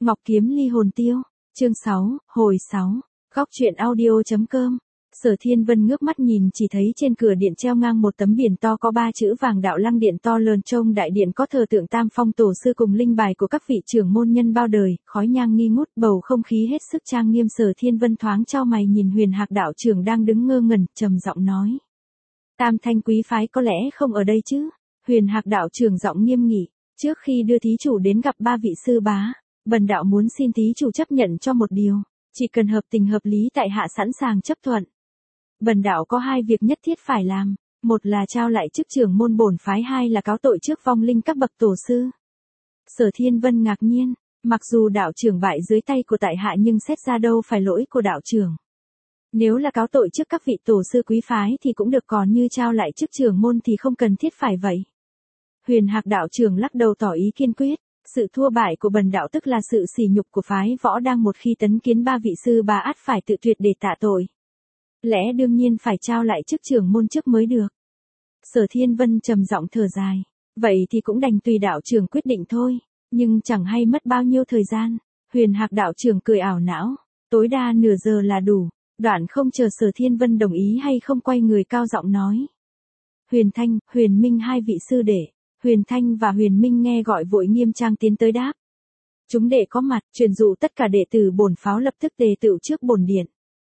Ngọc Kiếm ly hồn tiêu, chương 6, hồi 6, góc truyện audio.com. Sở Thiên Vân ngước mắt nhìn chỉ thấy trên cửa điện treo ngang một tấm biển to có 3 chữ vàng Đạo Lăng Điện to lớn, trong đại điện có thờ tượng Tam Phong Tổ sư cùng linh bài của các vị trưởng môn nhân bao đời, khói nhang nghi ngút, bầu không khí hết sức trang nghiêm. Sở Thiên Vân thoáng chau mày nhìn Huyền Hạc đạo trưởng đang đứng ngơ ngẩn, trầm giọng nói: Tam Thanh quý phái có lẽ không ở đây chứ? Huyền Hạc đạo trưởng giọng nghiêm nghị: Trước khi đưa thí chủ đến gặp 3 vị sư bá, bần đạo muốn xin thí chủ chấp nhận cho một điều, chỉ cần hợp tình hợp lý tại hạ sẵn sàng chấp thuận. Bần đạo có 2 việc nhất thiết phải làm, một là trao lại chức trưởng môn bổn phái, 2 là cáo tội trước vong linh các bậc tổ sư. Sở Thiên Vân ngạc nhiên, mặc dù đạo trưởng bại dưới tay của tại hạ nhưng xét ra đâu phải lỗi của đạo trưởng. Nếu là cáo tội trước các vị tổ sư quý phái thì cũng được, còn như trao lại chức trưởng môn thì không cần thiết phải vậy. Huyền Hạc đạo trưởng lắc đầu tỏ ý kiên quyết: Sự thua bại của bần đạo tức là sự sỉ nhục của phái Võ Đang, một khi tấn kiến 3 vị sư bá ắt phải tự tuyệt để tạ tội. Lẽ đương nhiên phải trao lại chức trưởng môn trước mới được. Sở Thiên Vân trầm giọng thở dài: Vậy thì cũng đành tùy đạo trưởng quyết định thôi, nhưng chẳng hay mất bao nhiêu thời gian. Huyền Hạc đạo trưởng cười ảo não: Tối đa nửa giờ là đủ. Đoạn không chờ Sở Thiên Vân đồng ý hay không, quay người cao giọng nói: Huyền Thanh, Huyền Minh, 2 vị sư đệ. Huyền Thanh và Huyền Minh nghe gọi vội nghiêm trang tiến tới đáp: Chúng đệ có mặt, truyền dụ tất cả đệ tử bổn phái lập tức tề tựu trước bổn điện.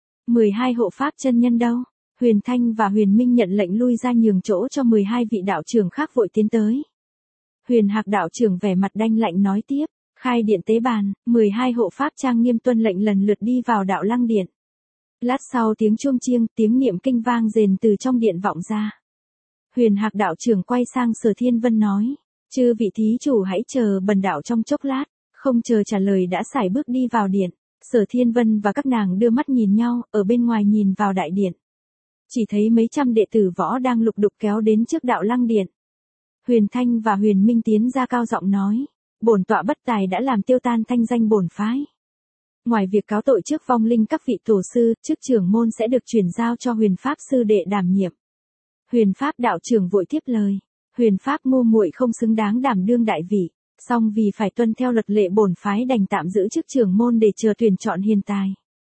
12 hộ pháp chân nhân đâu? Huyền Thanh và Huyền Minh nhận lệnh lui ra nhường chỗ cho 12 vị đạo trưởng khác vội tiến tới. Huyền Hạc đạo trưởng vẻ mặt đanh lạnh nói tiếp: Khai điện tế bàn, 12 hộ pháp trang nghiêm tuân lệnh lần lượt đi vào Đạo Lăng Điện. Lát sau tiếng chuông chiêng, tiếng niệm kinh vang rền từ trong điện vọng ra. Huyền Hạc đạo trưởng quay sang Sở Thiên Vân nói: Chư vị thí chủ hãy chờ bần đạo trong chốc lát. Không chờ trả lời đã sải bước đi vào điện. Sở Thiên Vân và các nàng đưa mắt nhìn nhau, ở bên ngoài nhìn vào đại điện. Chỉ thấy mấy trăm đệ tử Võ đang lục đục kéo đến trước Đạo Lăng Điện. Huyền Thanh và Huyền Minh tiến ra cao giọng nói: Bổn tọa bất tài đã làm tiêu tan thanh danh bổn phái. Ngoài việc cáo tội trước vong linh các vị tổ sư, chức trưởng môn sẽ được chuyển giao cho Huyền Pháp sư đệ đảm nhiệm. Huyền Pháp đạo trưởng vội tiếp lời: Huyền Pháp ngu muội không xứng đáng đảm đương đại vị, song vì phải tuân theo luật lệ bổn phái đành tạm giữ chức trưởng môn để chờ tuyển chọn hiền tài.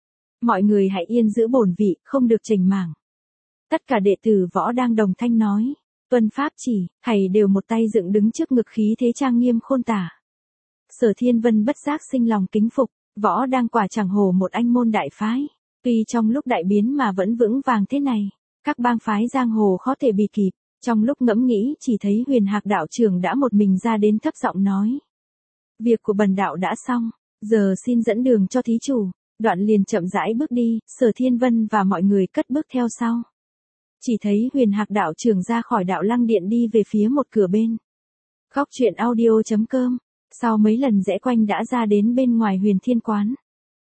Mọi người hãy yên giữ bổn vị, không được chểnh mảng. Tất cả đệ tử Võ đang đồng thanh nói: Tuân pháp chỉ. Thầy đều một tay dựng đứng trước ngực, khí thế trang nghiêm khôn tả. Sở Thiên Vân bất giác sinh lòng kính phục. Võ đang quả chẳng hổ một anh môn đại phái. Tuy trong lúc đại biến mà vẫn vững vàng thế này, các bang phái giang hồ khó thể bì kịp. Trong lúc ngẫm nghĩ chỉ thấy Huyền Hạc đạo trưởng đã một mình ra đến, thấp giọng nói: Việc của bần đạo đã xong, giờ xin dẫn đường cho thí chủ. Đoạn liền chậm rãi bước đi, Sở Thiên Vân và mọi người cất bước theo sau. Chỉ thấy Huyền Hạc đạo trưởng ra khỏi Đạo Lăng Điện đi về phía một cửa bên. Góc truyện audio.com. Sau mấy lần rẽ quanh đã ra đến bên ngoài Huyền Thiên Quán.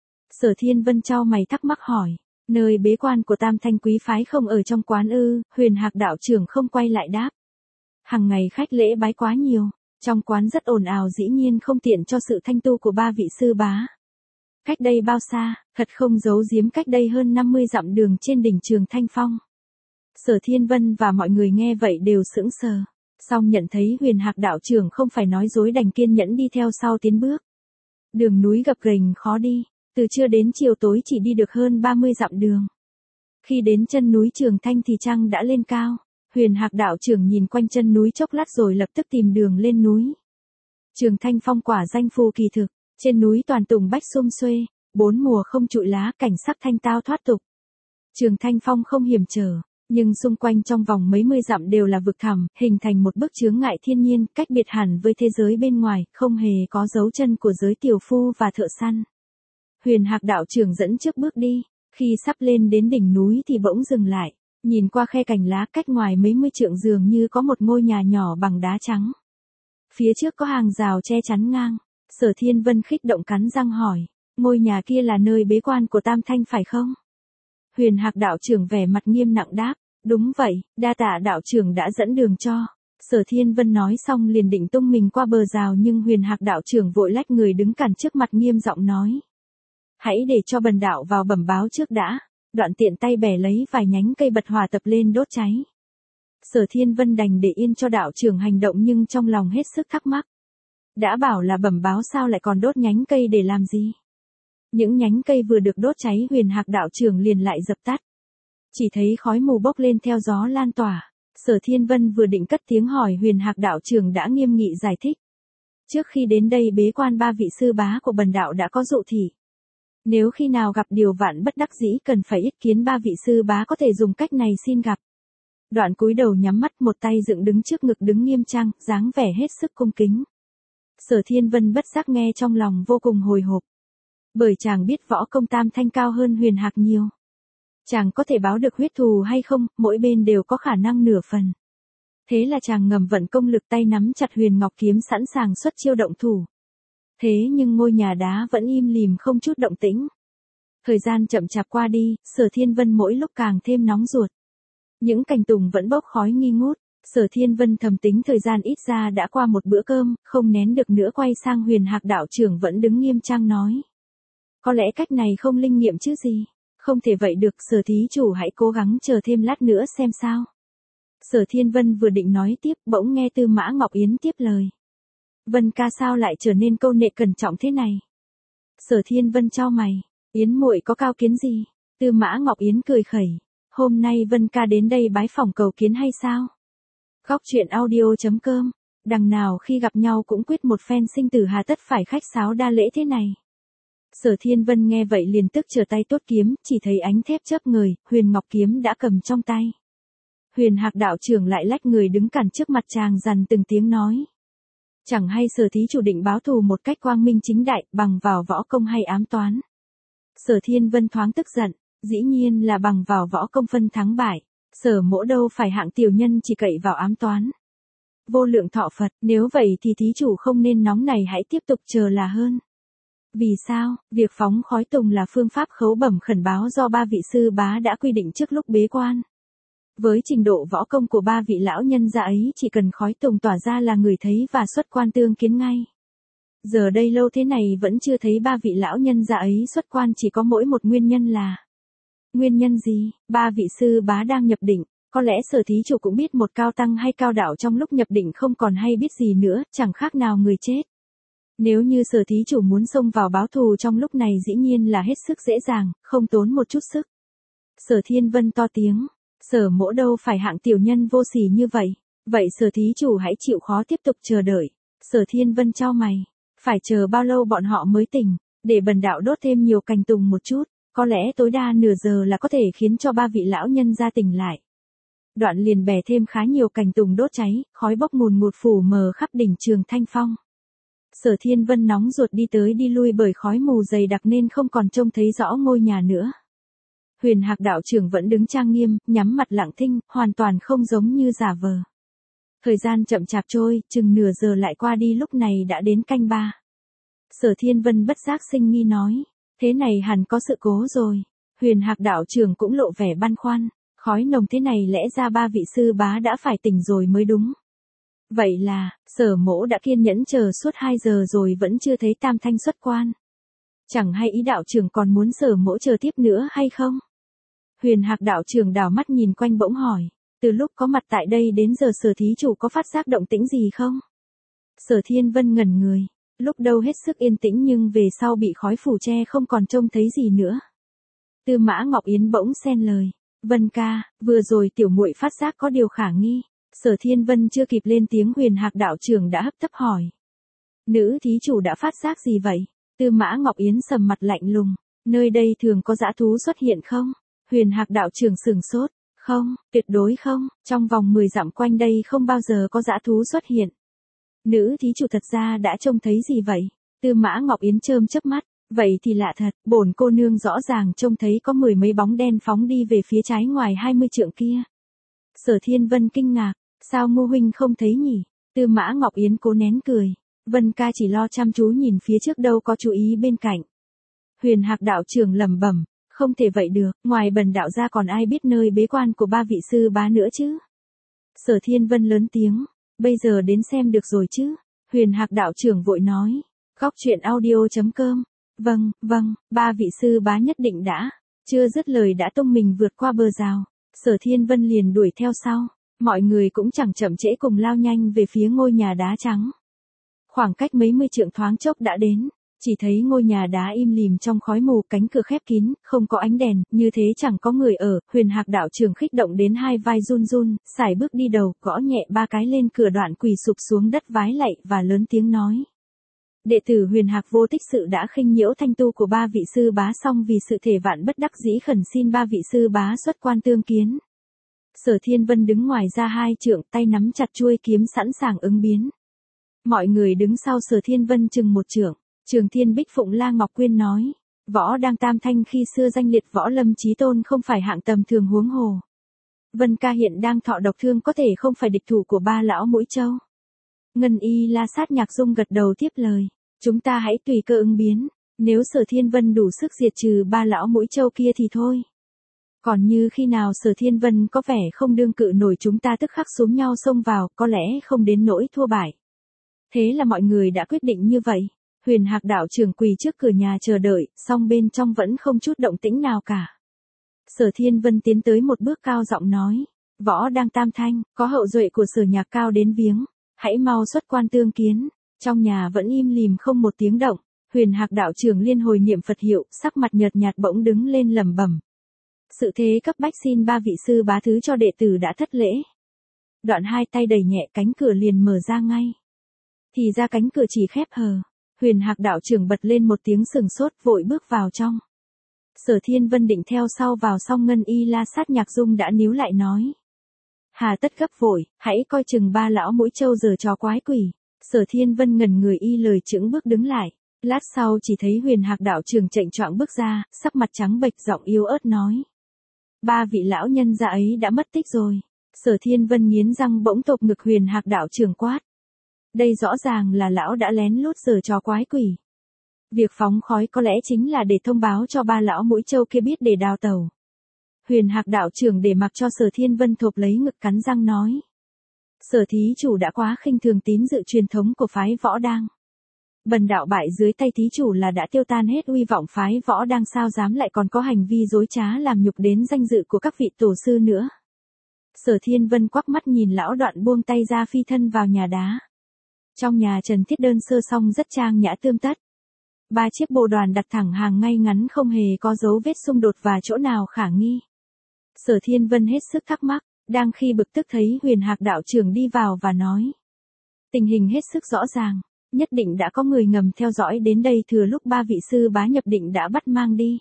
Sở Thiên Vân chau mày thắc mắc hỏi: Nơi bế quan của Tam Thanh quý phái không ở trong quán ư? Huyền Hạc đạo trưởng không quay lại đáp: Hằng ngày khách lễ bái quá nhiều, trong quán rất ồn ào, dĩ nhiên không tiện cho sự thanh tu của 3 vị sư bá. Cách đây bao xa? Thật không giấu giếm, cách đây hơn 50 dặm đường trên đỉnh Trường Thanh Phong. Sở Thiên Vân và mọi người nghe vậy đều sững sờ, song nhận thấy Huyền Hạc đạo trưởng không phải nói dối đành kiên nhẫn đi theo sau tiến bước. Đường núi gập ghềnh khó đi, từ trưa đến chiều tối chỉ đi được hơn 30 dặm đường. Khi đến chân núi Trường Thanh thì trăng đã lên cao. Huyền Hạc đạo trưởng nhìn quanh chân núi chốc lát rồi lập tức tìm đường lên núi. Trường Thanh Phong quả danh phù kỳ thực, trên núi toàn tùng bách sum xuê, 4 mùa không trụi lá, cảnh sắc thanh tao thoát tục. Trường Thanh Phong không hiểm trở, nhưng xung quanh trong vòng mấy mươi dặm đều là vực thẳm, hình thành một bức chướng ngại thiên nhiên, cách biệt hẳn với thế giới bên ngoài, không hề có dấu chân của giới tiểu phu và thợ săn. Huyền Hạc đạo trưởng dẫn trước bước đi, khi sắp lên đến đỉnh núi thì bỗng dừng lại, nhìn qua khe cành lá cách ngoài mấy mươi trượng dường như có một ngôi nhà nhỏ bằng đá trắng. Phía trước có hàng rào che chắn ngang. Sở Thiên Vân khích động cắn răng hỏi: Ngôi nhà kia là nơi bế quan của Tam Thanh phải không? Huyền Hạc đạo trưởng vẻ mặt nghiêm nặng đáp: Đúng vậy, đa tạ đạo trưởng đã dẫn đường cho. Sở Thiên Vân nói xong liền định tung mình qua bờ rào, nhưng Huyền Hạc đạo trưởng vội lách người đứng cản trước mặt, nghiêm giọng nói: Hãy để cho bần đạo vào bẩm báo trước đã. Đoạn tiện tay bẻ lấy vài nhánh cây bật hỏa tập lên đốt cháy. Sở Thiên Vân đành để yên cho đạo trưởng hành động, nhưng trong lòng hết sức thắc mắc. Đã bảo là bẩm báo sao lại còn đốt nhánh cây để làm gì? Những nhánh cây vừa được đốt cháy Huyền Hạc đạo trưởng liền lại dập tắt. Chỉ thấy khói mù bốc lên theo gió lan tỏa. Sở Thiên Vân vừa định cất tiếng hỏi Huyền Hạc đạo trưởng đã nghiêm nghị giải thích. Trước khi đến đây bế quan ba vị sư bá của bần đạo đã có dụ thị. Nếu khi nào gặp điều vạn bất đắc dĩ cần phải ý kiến ba vị sư bá có thể dùng cách này xin gặp. Đoạn cúi đầu nhắm mắt một tay dựng đứng trước ngực đứng nghiêm trang, dáng vẻ hết sức cung kính. Sở Thiên Vân bất giác nghe trong lòng vô cùng hồi hộp. Bởi chàng biết võ công Tam Thanh cao hơn Huyền Hạc nhiều. Chàng có thể báo được huyết thù hay không, mỗi bên đều có khả năng nửa phần. Thế là chàng ngầm vận công lực tay nắm chặt Huyền Ngọc kiếm sẵn sàng xuất chiêu động thủ. Thế nhưng ngôi nhà đá vẫn im lìm không chút động tĩnh. Thời gian chậm chạp qua đi, Sở Thiên Vân mỗi lúc càng thêm nóng ruột. Những cành tùng vẫn bốc khói nghi ngút. Sở Thiên Vân thầm tính thời gian ít ra đã qua một bữa cơm, không nén được nữa quay sang Huyền Hạc đạo trưởng vẫn đứng nghiêm trang nói. Có lẽ cách này không linh nghiệm chứ gì. Không thể vậy được, Sở thí chủ hãy cố gắng chờ thêm lát nữa xem sao. Sở Thiên Vân vừa định nói tiếp, bỗng nghe Tư Mã Ngọc Yến tiếp lời. Vân ca sao lại trở nên câu nệ cẩn trọng thế này? Sở Thiên Vân chau mày, Yến muội có cao kiến gì? Tư Mã Ngọc Yến cười khẩy, hôm nay Vân ca đến đây bái phỏng cầu kiến hay sao? Góc truyện audio.com, đằng nào khi gặp nhau cũng quyết một phen sinh tử hà tất phải khách sáo đa lễ thế này. Sở Thiên Vân nghe vậy liền tức trở tay tốt kiếm, chỉ thấy ánh thép chớp ngời, Huyền Ngọc kiếm đã cầm trong tay. Huyền Hạc đạo trưởng lại lách người đứng cản trước mặt chàng dằn từng tiếng nói. Chẳng hay Sở thí chủ định báo thù một cách quang minh chính đại, bằng vào võ công hay ám toán. Sở Thiên Vân thoáng tức giận, dĩ nhiên là bằng vào võ công phân thắng bại. Sở mỗ đâu phải hạng tiểu nhân chỉ cậy vào ám toán. Vô lượng thọ Phật, nếu vậy thì thí chủ không nên nóng này, hãy tiếp tục chờ là hơn. Vì sao? Việc phóng khói tùng là phương pháp khấu bẩm khẩn báo do ba vị sư bá đã quy định trước lúc bế quan. Với trình độ võ công của ba vị lão nhân gia ấy, chỉ cần khói tùng tỏa ra là người thấy và xuất quan tương kiến ngay. Giờ đây lâu thế này vẫn chưa thấy ba vị lão nhân gia ấy xuất quan, chỉ có mỗi một nguyên nhân là. Nguyên nhân gì? Ba vị sư bá đang nhập định, có lẽ Sở thí chủ cũng biết một cao tăng hay cao đạo trong lúc nhập định không còn hay biết gì nữa, chẳng khác nào người chết. Nếu như Sở thí chủ muốn xông vào báo thù trong lúc này dĩ nhiên là hết sức dễ dàng, không tốn một chút sức. Sở Thiên Vân to tiếng, Sở mỗ đâu phải hạng tiểu nhân vô sỉ như vậy, vậy Sở thí chủ hãy chịu khó tiếp tục chờ đợi. Sở Thiên Vân chau mày, phải chờ bao lâu bọn họ mới tỉnh, để bần đạo đốt thêm nhiều cành tùng một chút, có lẽ tối đa nửa giờ là có thể khiến cho ba vị lão nhân gia tỉnh lại. Đoạn liền bè thêm khá nhiều cành tùng đốt cháy, khói bốc ngùn ngụt phủ mờ khắp đỉnh Trường Thanh Phong. Sở Thiên Vân nóng ruột đi tới đi lui bởi khói mù dày đặc nên không còn trông thấy rõ ngôi nhà nữa. Huyền Hạc đạo trưởng vẫn đứng trang nghiêm, nhắm mặt lặng thinh, hoàn toàn không giống như giả vờ. Thời gian chậm chạp trôi, chừng nửa giờ lại qua đi, lúc này đã đến canh 3. Sở Thiên Vân bất giác sinh nghi nói, thế này hẳn có sự cố rồi. Huyền Hạc đạo trưởng cũng lộ vẻ băn khoăn, khói nồng thế này lẽ ra ba vị sư bá đã phải tỉnh rồi mới đúng. Vậy là, Sở mỗ đã kiên nhẫn chờ suốt 2 giờ rồi vẫn chưa thấy Tam Thanh xuất quan. Chẳng hay ý đạo trưởng còn muốn Sở mỗ chờ tiếp nữa hay không? Huyền Hạc đạo trưởng đảo mắt nhìn quanh bỗng hỏi, từ lúc có mặt tại đây đến giờ Sở thí chủ có phát giác động tĩnh gì không? Sở Thiên Vân ngẩn người, lúc đầu hết sức yên tĩnh nhưng về sau bị khói phủ che không còn trông thấy gì nữa. Tư Mã Ngọc Yến bỗng xen lời, Vân ca, vừa rồi tiểu muội phát giác có điều khả nghi. Sở Thiên Vân chưa kịp lên tiếng, Huyền Hạc đạo trưởng đã hấp tấp hỏi. Nữ thí chủ đã phát giác gì vậy? Tư Mã Ngọc Yến sầm mặt lạnh lùng, nơi đây thường có dã thú xuất hiện không? Huyền Hạc đạo trưởng sửng sốt, không, tuyệt đối không, trong vòng 10 dặm quanh đây không bao giờ có dã thú xuất hiện. Nữ thí chủ thật ra đã trông thấy gì vậy? Tư Mã Ngọc Yến chớm chớp mắt, vậy thì lạ thật, bổn cô nương rõ ràng trông thấy có 10 mấy bóng đen phóng đi về phía trái ngoài 20 trượng kia. Sở Thiên Vân kinh ngạc, sao Ngô huynh không thấy nhỉ? Tư Mã Ngọc Yến cố nén cười, Vân ca chỉ lo chăm chú nhìn phía trước đâu có chú ý bên cạnh. Huyền Hạc đạo trưởng lẩm bẩm, không thể vậy được, ngoài bần đạo ra còn ai biết nơi bế quan của ba vị sư bá nữa chứ? Sở Thiên Vân lớn tiếng, bây giờ đến xem được rồi chứ? Huyền Hạc đạo trưởng vội nói, góc truyện audio.com, vâng, ba vị sư bá nhất định đã, chưa dứt lời đã tung mình vượt qua bờ rào. Sở Thiên Vân liền đuổi theo sau, mọi người cũng chẳng chậm trễ cùng lao nhanh về phía ngôi nhà đá trắng. Khoảng cách mấy mươi trượng thoáng chốc đã đến, chỉ thấy ngôi nhà đá im lìm trong khói mù, cánh cửa khép kín, không có ánh đèn, như thế chẳng có người ở. Huyền Hạc đạo trưởng kích động đến hai vai run run, sải bước đi đầu, gõ nhẹ 3 cái lên cửa, đoạn quỳ sụp xuống đất vái lạy và lớn tiếng nói: Đệ tử Huyền Hạc vô tích sự đã khinh nhiễu thanh tu của 3 vị sư bá, xong vì sự thể vạn bất đắc dĩ khẩn xin 3 vị sư bá xuất quan tương kiến. Sở Thiên Vân đứng ngoài ra 2 trượng, tay nắm chặt chuôi kiếm sẵn sàng ứng biến. Mọi người đứng sau Sở Thiên Vân chừng 1 trượng. Trường Thiên Bích Phụng La Ngọc Quyên nói: Võ Đang Tam Thanh khi xưa danh liệt võ lâm chí tôn, không phải hạng tầm thường, huống hồ Vân ca hiện đang thọ độc thương, có thể không phải địch thủ của 3 lão mũi châu. Ngân Y La Sát Nhạc Dung gật đầu tiếp lời: Chúng ta hãy tùy cơ ứng biến, nếu Sở Thiên Vân đủ sức diệt trừ 3 lão mũi châu kia thì thôi. Còn như khi nào Sở Thiên Vân có vẻ không đương cự nổi, chúng ta tức khắc xúm nhau xông vào, có lẽ không đến nỗi thua bại. Thế là mọi người đã quyết định như vậy. Huyền Hạc đạo trưởng quỳ trước cửa nhà chờ đợi, song bên trong vẫn không chút động tĩnh nào cả. Sở Thiên Vân tiến tới một bước, cao giọng nói: Võ Đang Tam Thanh, có hậu duệ của Sở Nhạc Cao đến viếng, hãy mau xuất quan tương kiến. Trong nhà vẫn im lìm không một tiếng động. Huyền Hạc đạo trưởng liên hồi niệm Phật hiệu, sắc mặt nhợt nhạt bỗng đứng lên lẩm bẩm: Sự thế cấp bách, xin 3 vị sư bá thứ cho đệ tử đã thất lễ. Đoạn 2 tay đẩy nhẹ, cánh cửa liền mở ra ngay. Thì ra cánh cửa chỉ khép hờ. Huyền Hạc đạo trưởng bật lên một tiếng sừng sốt, vội bước vào trong. Sở Thiên Vân định theo sau vào, song Ngân Y La Sát Nhạc Dung đã níu lại nói: Hà tất gấp vội, hãy coi chừng 3 lão mũi châu giở trò quái quỷ. Sở Thiên Vân ngẩn người, y lời chững bước đứng lại. Lát sau chỉ thấy Huyền Hạc đạo trưởng chệnh choạng bước ra, sắc mặt trắng bệch, giọng yếu ớt nói: 3 vị lão nhân gia ấy đã mất tích rồi. Sở Thiên Vân nghiến răng bỗng tộp ngực Huyền Hạc đạo trưởng quát: Đây rõ ràng là lão đã lén lút giở trò quái quỷ. Việc phóng khói có lẽ chính là để thông báo cho 3 lão mũi châu kia biết để đào tẩu. Huyền Hạc đạo trưởng để mặc cho Sở Thiên Vân thộp lấy ngực, cắn răng nói: Sở thí chủ đã quá khinh thường tín dự truyền thống của phái Võ Đang. Bần đạo bại dưới tay thí chủ là đã tiêu tan hết uy vọng phái Võ Đang, sao dám lại còn có hành vi dối trá làm nhục đến danh dự của các vị tổ sư nữa. Sở Thiên Vân quắc mắt nhìn lão, đoạn buông tay ra phi thân vào nhà đá. Trong nhà trần thiết đơn sơ song rất trang nhã tươm tất. 3 chiếc bồ đoàn đặt thẳng hàng ngay ngắn, không hề có dấu vết xung đột và chỗ nào khả nghi. Sở Thiên Vân hết sức thắc mắc, đang khi bực tức thấy Huyền Hạc đạo trưởng đi vào và nói: Tình hình hết sức rõ ràng, nhất định đã có người ngầm theo dõi đến đây, thừa lúc 3 vị sư bá nhập định đã bắt mang đi.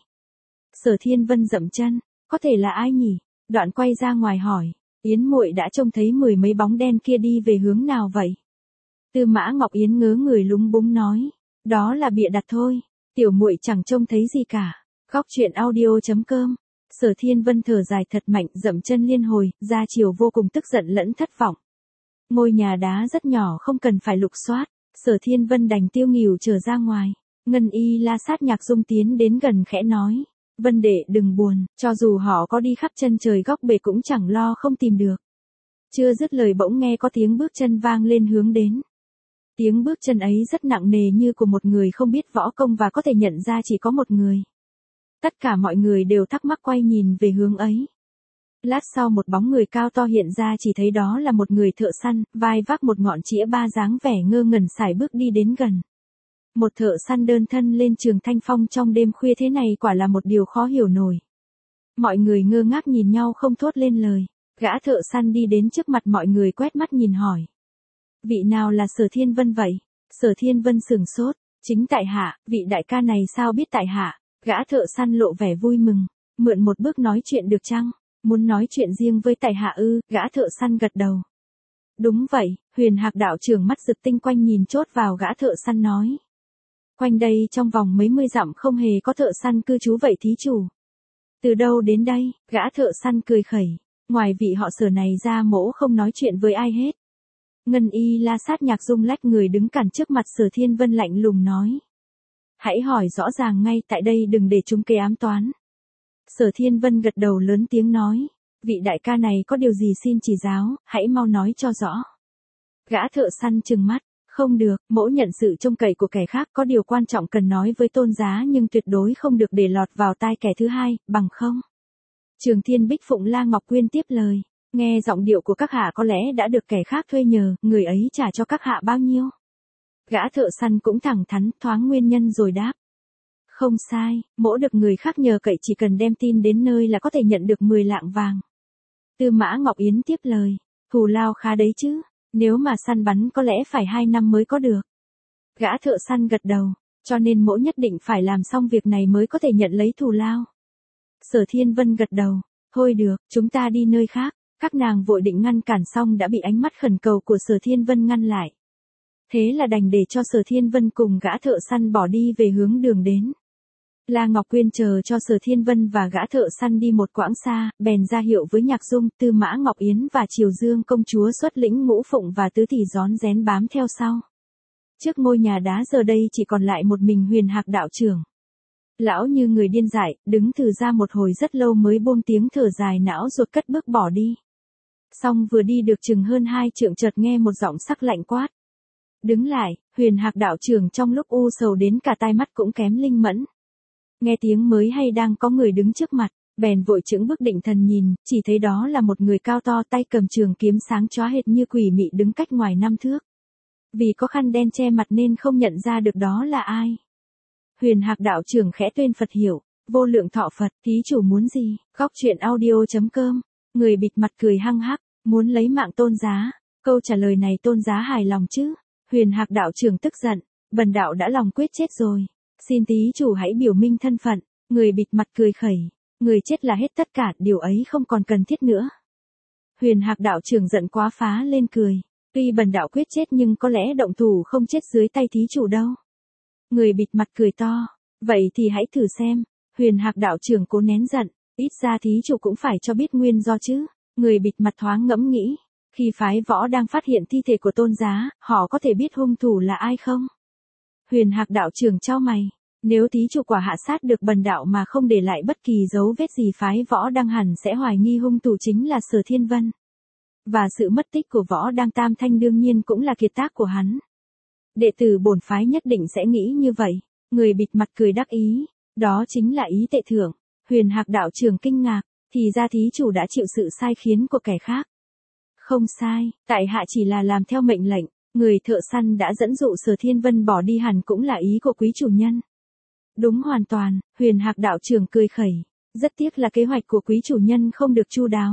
Sở Thiên Vân dậm chân: Có thể là ai nhỉ? Đoạn quay ra ngoài hỏi: Yến muội đã trông thấy 10 mấy bóng đen kia đi về hướng nào vậy? Tư Mã Ngọc Yến ngớ người lúng búng nói: Đó là bịa đặt thôi, tiểu muội chẳng trông thấy gì cả. Góc truyện audio.com. Sở Thiên Vân thở dài thật mạnh, dậm chân liên hồi, ra chiều vô cùng tức giận lẫn thất vọng. Ngôi nhà đá rất nhỏ, không cần phải lục soát. Sở Thiên Vân đành tiêu nghỉu trở ra ngoài. Ngân Y La Sát Nhạc Dung tiến đến gần khẽ nói: Vân đệ đừng buồn, cho dù họ có đi khắp chân trời góc bể cũng chẳng lo không tìm được. Chưa dứt lời bỗng nghe có tiếng bước chân vang lên hướng đến. Tiếng bước chân ấy rất nặng nề, như của một người không biết võ công, và có thể nhận ra chỉ có một người. Tất cả mọi người đều thắc mắc quay nhìn về hướng ấy. Lát sau một bóng người cao to hiện ra, chỉ thấy đó là một người thợ săn, vai vác một ngọn chĩa ba, dáng vẻ ngơ ngẩn sải bước đi đến gần. Một thợ săn đơn thân lên Trường Thanh Phong trong đêm khuya thế này quả là một điều khó hiểu nổi. Mọi người ngơ ngác nhìn nhau không thốt lên lời. Gã thợ săn đi đến trước mặt mọi người, quét mắt nhìn hỏi: Vị nào là Sở Thiên Vân vậy? Sở Thiên Vân sửng sốt: Chính tại hạ. Vị đại ca này sao biết tại hạ? Gã thợ săn lộ vẻ vui mừng: Mượn một bước nói chuyện được chăng? Muốn nói chuyện riêng với tại hạ ư? Gã thợ săn gật đầu. Đúng vậy. Huyền Hạc đạo trưởng mắt rực tinh quanh nhìn chốt vào gã thợ săn nói: Quanh đây trong vòng mấy mươi dặm không hề có thợ săn cư trú vậy thí chủ. Từ đâu đến đây? Gã thợ săn cười khẩy: Ngoài vị họ Sở này ra mỗ không nói chuyện với ai hết. Ngân Y La Sát Nhạc Dung lách người đứng cản trước mặt Sở Thiên Vân, lạnh lùng nói: Hãy hỏi rõ ràng ngay tại đây, đừng để chúng kế ám toán. Sở Thiên Vân gật đầu lớn tiếng nói: Vị đại ca này có điều gì xin chỉ giáo, hãy mau nói cho rõ. Gã thợ săn trừng mắt: Không được, mỗ nhận sự trông cậy của kẻ khác, có điều quan trọng cần nói với tôn giá, nhưng tuyệt đối không được để lọt vào tai kẻ thứ hai, bằng không. Trường Thiên Bích Phụng La Ngọc Quyên tiếp lời: Nghe giọng điệu của các hạ có lẽ đã được kẻ khác thuê nhờ, người ấy trả cho các hạ bao nhiêu? Gã thợ săn cũng thẳng thắn thoáng nguyên nhân rồi đáp. Không sai, mỗ được người khác nhờ cậy chỉ cần đem tin đến nơi là có thể nhận được 10 lạng vàng. Tư Mã Ngọc Yến tiếp lời, thù lao khá đấy chứ, nếu mà săn bắn có lẽ phải 2 năm mới có được. Gã thợ săn gật đầu, cho nên mỗ nhất định phải làm xong việc này mới có thể nhận lấy thù lao. Sở Thiên Vân gật đầu, thôi được, chúng ta đi nơi khác. Các nàng vội định ngăn cản xong đã bị ánh mắt khẩn cầu của Sở Thiên Vân ngăn lại. Thế là đành để cho Sở Thiên Vân cùng gã thợ săn bỏ đi về hướng đường đến. La Ngọc Quyên chờ cho Sở Thiên Vân và gã thợ săn đi một quãng xa, bèn ra hiệu với Nhạc Dung, Tư Mã Ngọc Yến và Triều Dương công chúa xuất lĩnh Ngũ Phụng và Tứ Tỷ rón rén bám theo sau. Trước ngôi nhà đá giờ đây chỉ còn lại một mình Huyền Hạc đạo trưởng. Lão như người điên dại, đứng thừ ra một hồi rất lâu mới buông tiếng thở dài não ruột cất bước bỏ đi. Xong vừa đi được chừng hơn 2 trượng chợt nghe một giọng sắc lạnh quát. Đứng lại, Huyền Hạc đạo trưởng trong lúc u sầu đến cả tai mắt cũng kém linh mẫn. Nghe tiếng mới hay đang có người đứng trước mặt, bèn vội chững bước định thần nhìn, chỉ thấy đó là một người cao to tay cầm trường kiếm sáng chói hệt như quỷ mị đứng cách ngoài 5 thước. Vì có khăn đen che mặt nên không nhận ra được đó là ai. Huyền Hạc đạo trưởng khẽ tuyên Phật hiệu, vô lượng thọ Phật, thí chủ muốn gì? Góc truyện audio.com. Người bịt mặt cười hăng hắc, muốn lấy mạng Tôn Giá. Câu trả lời này Tôn Giá hài lòng chứ? Huyền Hạc đạo trưởng tức giận, bần đạo đã lòng quyết chết rồi. Xin thí chủ hãy biểu minh thân phận. Người bịt mặt cười khẩy, người chết là hết tất cả, điều ấy không còn cần thiết nữa. Huyền Hạc đạo trưởng giận quá phá lên cười. Tuy bần đạo quyết chết nhưng có lẽ động thủ không chết dưới tay thí chủ đâu. Người bịt mặt cười to, vậy thì hãy thử xem. Huyền Hạc đạo trưởng cố nén giận, ít ra thí chủ cũng phải cho biết nguyên do chứ. Người bịt mặt thoáng ngẫm nghĩ, khi phái võ đang phát hiện thi thể của Tôn Giá, họ có thể biết hung thủ là ai không? Huyền Hạc đạo trưởng chau mày, nếu thí chủ quả hạ sát được bần đạo mà không để lại bất kỳ dấu vết gì, phái võ đang hẳn sẽ hoài nghi hung thủ chính là Sở Thiên Vân. Và sự mất tích của võ đang Tam Thanh đương nhiên cũng là kiệt tác của hắn. Đệ tử bổn phái nhất định sẽ nghĩ như vậy. Người bịt mặt cười đắc ý, đó chính là ý tệ thưởng. Huyền Hạc đạo trưởng kinh ngạc, thì ra thí chủ đã chịu sự sai khiến của kẻ khác. Không sai, tại hạ chỉ là làm theo mệnh lệnh. Người thợ săn đã dẫn dụ Sở Thiên Vân bỏ đi hẳn cũng là ý của quý chủ nhân. Đúng hoàn toàn, Huyền Hạc đạo trưởng cười khẩy, rất tiếc là kế hoạch của quý chủ nhân không được chu đáo.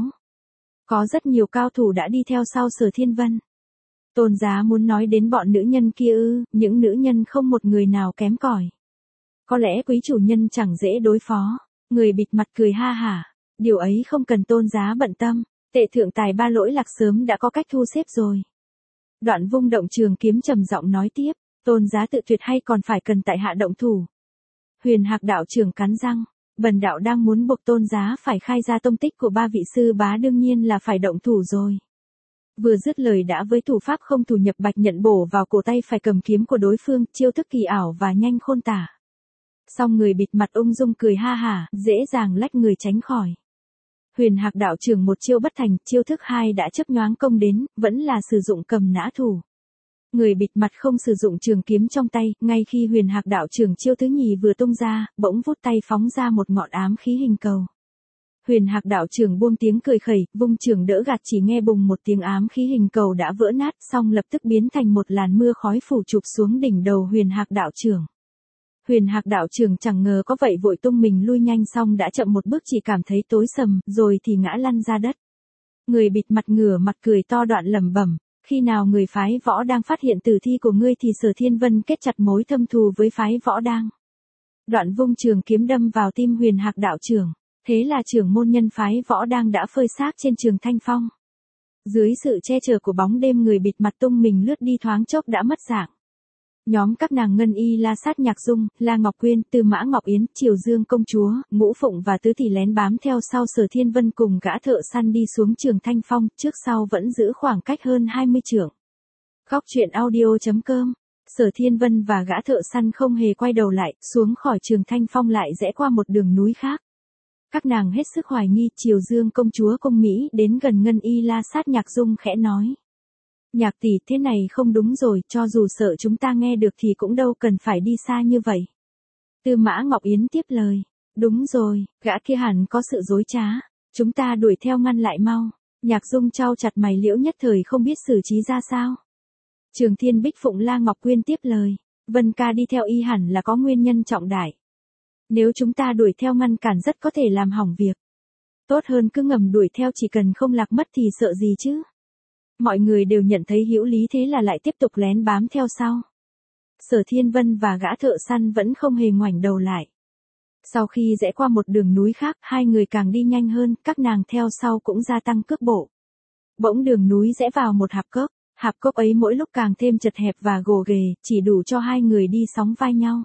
Có rất nhiều cao thủ đã đi theo sau Sở Thiên Vân. Tôn Giá muốn nói đến bọn nữ nhân kia ư? Những nữ nhân không một người nào kém cỏi. Có lẽ quý chủ nhân chẳng dễ đối phó. Người bịt mặt cười ha hả, điều ấy không cần Tôn Giá bận tâm. Tệ thượng tài Ba Lỗi Lạc sớm đã có cách thu xếp rồi. Đoạn vung động trường kiếm trầm giọng nói tiếp, Tôn Giá tự tuyệt hay còn phải cần tại hạ động thủ? Huyền Hạc đạo trưởng cắn răng, bần đạo đang muốn buộc Tôn Giá phải khai ra tông tích của 3 vị sư bá, đương nhiên là phải động thủ rồi. Vừa dứt lời đã với thủ pháp không thủ nhập bạch nhận bổ vào cổ tay phải cầm kiếm của đối phương, chiêu thức kỳ ảo và nhanh khôn tả. Xong người bịt mặt ung dung cười ha hả, dễ dàng lách người tránh khỏi. Huyền Hạc đạo trưởng một chiêu bất thành, chiêu thức 2 đã chớp nhoáng công đến, vẫn là sử dụng cầm nã thủ. Người bịt mặt không sử dụng trường kiếm trong tay, ngay khi Huyền Hạc đạo trưởng chiêu thứ nhì vừa tung ra, bỗng vút tay phóng ra một ngọn ám khí hình cầu. Huyền Hạc đạo trưởng buông tiếng cười khẩy, vung trường đỡ gạt, chỉ nghe bùng một tiếng, ám khí hình cầu đã vỡ nát, xong lập tức biến thành một làn mưa khói phủ chụp xuống đỉnh đầu Huyền Hạc đạo trưởng. Huyền Hạc đạo trưởng chẳng ngờ có vậy vội tung mình lui nhanh, xong đã chậm một bước chỉ cảm thấy tối sầm, rồi thì ngã lăn ra đất. Người bịt mặt ngửa mặt cười to, đoạn lẩm bẩm, khi nào người phái võ đang phát hiện tử thi của ngươi thì Sở Thiên Vân kết chặt mối thâm thù với phái võ đang. Đoạn vung trường kiếm đâm vào tim Huyền Hạc đạo trưởng. Thế là trưởng môn nhân phái võ đang đã phơi xác trên Trường Thanh Phong. Dưới sự che chở của bóng đêm, người bịt mặt tung mình lướt đi, thoáng chốc đã mất dạng. Nhóm các nàng Ngân Y La Sát, Nhạc Dung, La Ngọc Quyên, Tư Mã Ngọc Yến, Triều Dương công chúa, Ngũ Phụng và Tứ Tỷ lén bám theo sau Sở Thiên Vân cùng gã thợ săn đi xuống Trường Thanh Phong, trước sau vẫn giữ khoảng cách hơn 20 trượng. Góc truyện audio.com. Sở Thiên Vân và gã thợ săn không hề quay đầu lại, xuống khỏi Trường Thanh Phong lại rẽ qua một đường núi khác. Các nàng hết sức hoài nghi. Triều Dương công chúa Cung Mỹ đến gần Ngân Y La Sát, Nhạc Dung khẽ nói, Nhạc tỷ, thế này không đúng rồi, cho dù sợ chúng ta nghe được thì cũng đâu cần phải đi xa như vậy. Tư Mã Ngọc Yến tiếp lời, đúng rồi, gã kia hẳn có sự dối trá, chúng ta đuổi theo ngăn lại mau. Nhạc Dung chau chặt mày liễu, nhất thời không biết xử trí ra sao. Trường Thiên Bích Phụng La Ngọc Quyên tiếp lời. Vân ca đi theo y hẳn là có nguyên nhân trọng đại. Nếu chúng ta đuổi theo ngăn cản rất có thể làm hỏng việc. Tốt hơn cứ ngầm đuổi theo, chỉ cần không lạc mất thì sợ gì chứ. Mọi người đều nhận thấy hữu lý, thế là lại tiếp tục lén bám theo sau. Sở Thiên Vân và gã thợ săn vẫn không hề ngoảnh đầu lại. Sau khi rẽ qua một đường núi khác, hai người càng đi nhanh hơn, các nàng theo sau cũng gia tăng cước bộ. Bỗng đường núi rẽ vào một hạp cốc ấy mỗi lúc càng thêm chật hẹp và gồ ghề, chỉ đủ cho hai người đi sóng vai nhau.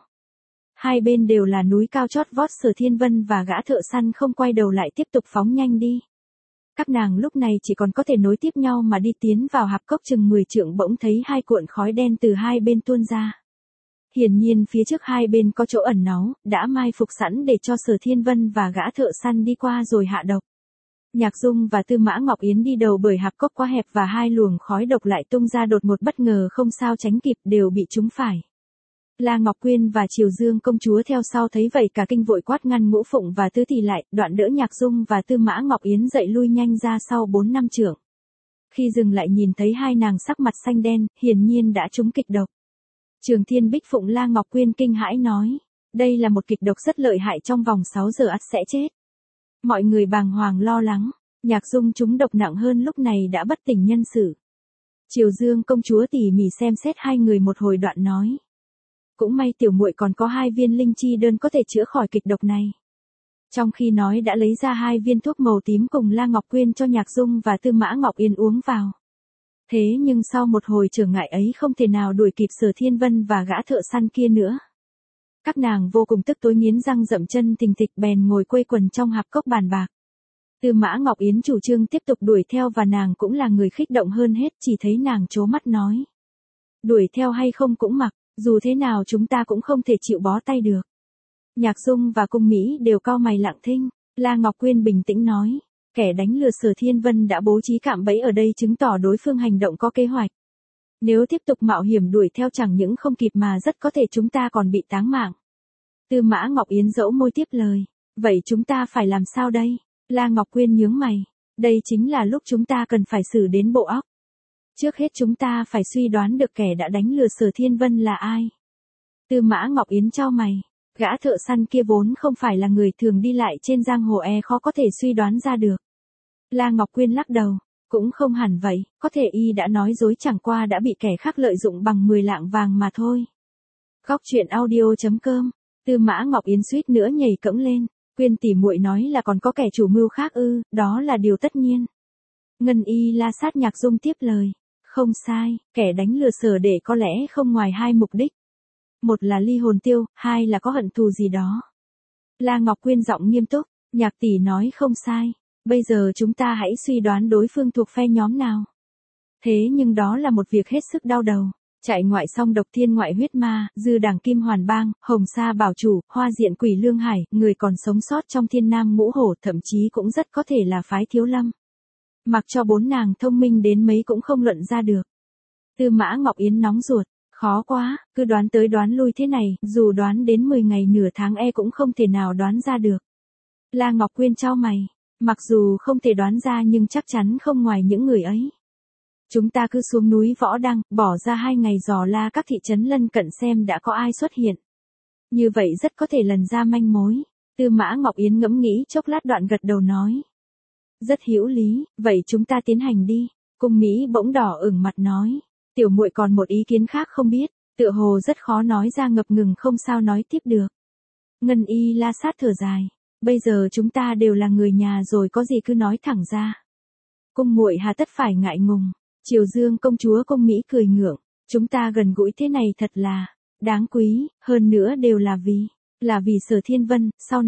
Hai bên đều là núi cao chót vót, Sở Thiên Vân và gã thợ săn không quay đầu lại tiếp tục phóng nhanh đi. Các nàng lúc này chỉ còn có thể nối tiếp nhau mà đi, tiến vào hạp cốc chừng 10 trượng bỗng thấy hai cuộn khói đen từ hai bên tuôn ra. Hiển nhiên phía trước hai bên có chỗ ẩn náu, đã mai phục sẵn để cho Sở Thiên Vân và gã thợ săn đi qua rồi hạ độc. Nhạc Dung và Tư Mã Ngọc Yến đi đầu bởi hạp cốc quá hẹp và hai luồng khói độc lại tung ra đột ngột, bất ngờ không sao tránh kịp, đều bị trúng phải. La Ngọc Quyên và Triều Dương công chúa theo sau thấy vậy cả kinh, vội quát ngăn Ngũ Phụng và Tứ Tỷ lại, đoạn đỡ Nhạc Dung và Tư Mã Ngọc Yến dậy lui nhanh ra sau 4-5 trượng. Khi dừng lại nhìn thấy hai nàng sắc mặt xanh đen, hiển nhiên đã trúng kịch độc. Trường Thiên Bích Phụng La Ngọc Quyên kinh hãi nói, đây là một kịch độc rất lợi hại, trong vòng 6 giờ ắt sẽ chết. Mọi người bàng hoàng lo lắng, Nhạc Dung trúng độc nặng hơn, lúc này đã bất tỉnh nhân sự. Triều Dương công chúa tỉ mỉ xem xét hai người một hồi, đoạn nói, cũng may tiểu muội còn có 2 viên linh chi đơn có thể chữa khỏi kịch độc này. Trong khi nói đã lấy ra 2 viên thuốc màu tím cùng La Ngọc Quyên cho Nhạc Dung và Tư Mã Ngọc Yến uống vào. Thế nhưng sau một hồi trở ngại ấy không thể nào đuổi kịp Sở Thiên Vân và gã thợ săn kia nữa. Các nàng vô cùng tức tối, nghiến răng dậm chân thình thịch, bèn ngồi quây quần trong hạp cốc bàn bạc. Tư Mã Ngọc Yến chủ trương tiếp tục đuổi theo và nàng cũng là người khích động hơn hết, chỉ thấy nàng trố mắt nói. Đuổi theo hay không cũng mặc, dù thế nào chúng ta cũng không thể chịu bó tay được. Nhạc Dung và Cung Mỹ đều cau mày lặng thinh. La Ngọc Quyên bình tĩnh nói, kẻ đánh lừa Sở Thiên Vân đã bố trí cạm bẫy ở đây, chứng tỏ đối phương hành động có kế hoạch. Nếu tiếp tục mạo hiểm đuổi theo chẳng những không kịp mà rất có thể chúng ta còn bị táng mạng. Tư Mã Ngọc Yến dẫu môi tiếp lời, vậy chúng ta phải làm sao đây? La Ngọc Quyên nhướng mày, đây chính là lúc chúng ta cần phải xử đến bộ óc. Trước hết chúng ta phải suy đoán được kẻ đã đánh lừa Sở Thiên Vân là ai. Tư Mã Ngọc Yến chau mày, gã thợ săn kia vốn không phải là người thường đi lại trên giang hồ, khó có thể suy đoán ra được. La Ngọc Quyên lắc đầu, cũng không hẳn vậy, có thể y đã nói dối, chẳng qua đã bị kẻ khác lợi dụng bằng 10 lạng vàng mà thôi. Góc truyện audio.com. Tư Mã Ngọc Yến suýt nữa nhảy cẫng lên, Quyên tỷ muội nói là còn có kẻ chủ mưu khác ư? Đó là điều tất nhiên. Ngân Y La Sát Nhạc Dung tiếp lời, không sai, kẻ đánh lừa Sở Đệ có lẽ không ngoài 2 mục đích. Một là ly hồn tiêu, 2 là có hận thù gì đó. La Ngọc Quyên giọng nghiêm túc, Nhạc tỷ nói không sai, bây giờ chúng ta hãy suy đoán đối phương thuộc phe nhóm nào. Thế nhưng đó là một việc hết sức đau đầu. Trại ngoại Song Độc Thiên ngoại huyết ma, Dư Đảng Kim Hoàn Bang, Hồng Sa Bảo Chủ, Hoa Diện Quỷ Lương Hải, người còn sống sót trong Thiên Nam Ngũ Hổ, thậm chí cũng rất có thể là phái Thiếu Lâm. Mặc cho 4 nàng thông minh đến mấy cũng không luận ra được. Tư Mã Ngọc Yến nóng ruột, khó quá, cứ đoán tới đoán lui thế này, dù đoán đến 10 ngày nửa tháng cũng không thể nào đoán ra được. La Ngọc Quyên chau mày, mặc dù không thể đoán ra nhưng chắc chắn không ngoài những người ấy. Chúng ta cứ xuống núi Võ Đăng, bỏ ra 2 ngày dò la các thị trấn lân cận xem đã có ai xuất hiện. Như vậy rất có thể lần ra manh mối. Tư Mã Ngọc Yến ngẫm nghĩ chốc lát, đoạn gật đầu nói. Rất hữu lý, vậy chúng ta tiến hành đi. Cung Mỹ bỗng đỏ ửng mặt nói. Tiểu muội còn một ý kiến khác không biết, tựa hồ rất khó nói ra, ngập ngừng không sao nói tiếp được. Ngân Y La Sát thở dài. Bây giờ chúng ta đều là người nhà rồi, có gì cứ nói thẳng ra. Cung muội hà tất phải ngại ngùng. Triều Dương công chúa Cung Mỹ cười ngượng, chúng ta gần gũi thế này thật là đáng quý, hơn nữa đều là vì Sở Thiên Vân, sau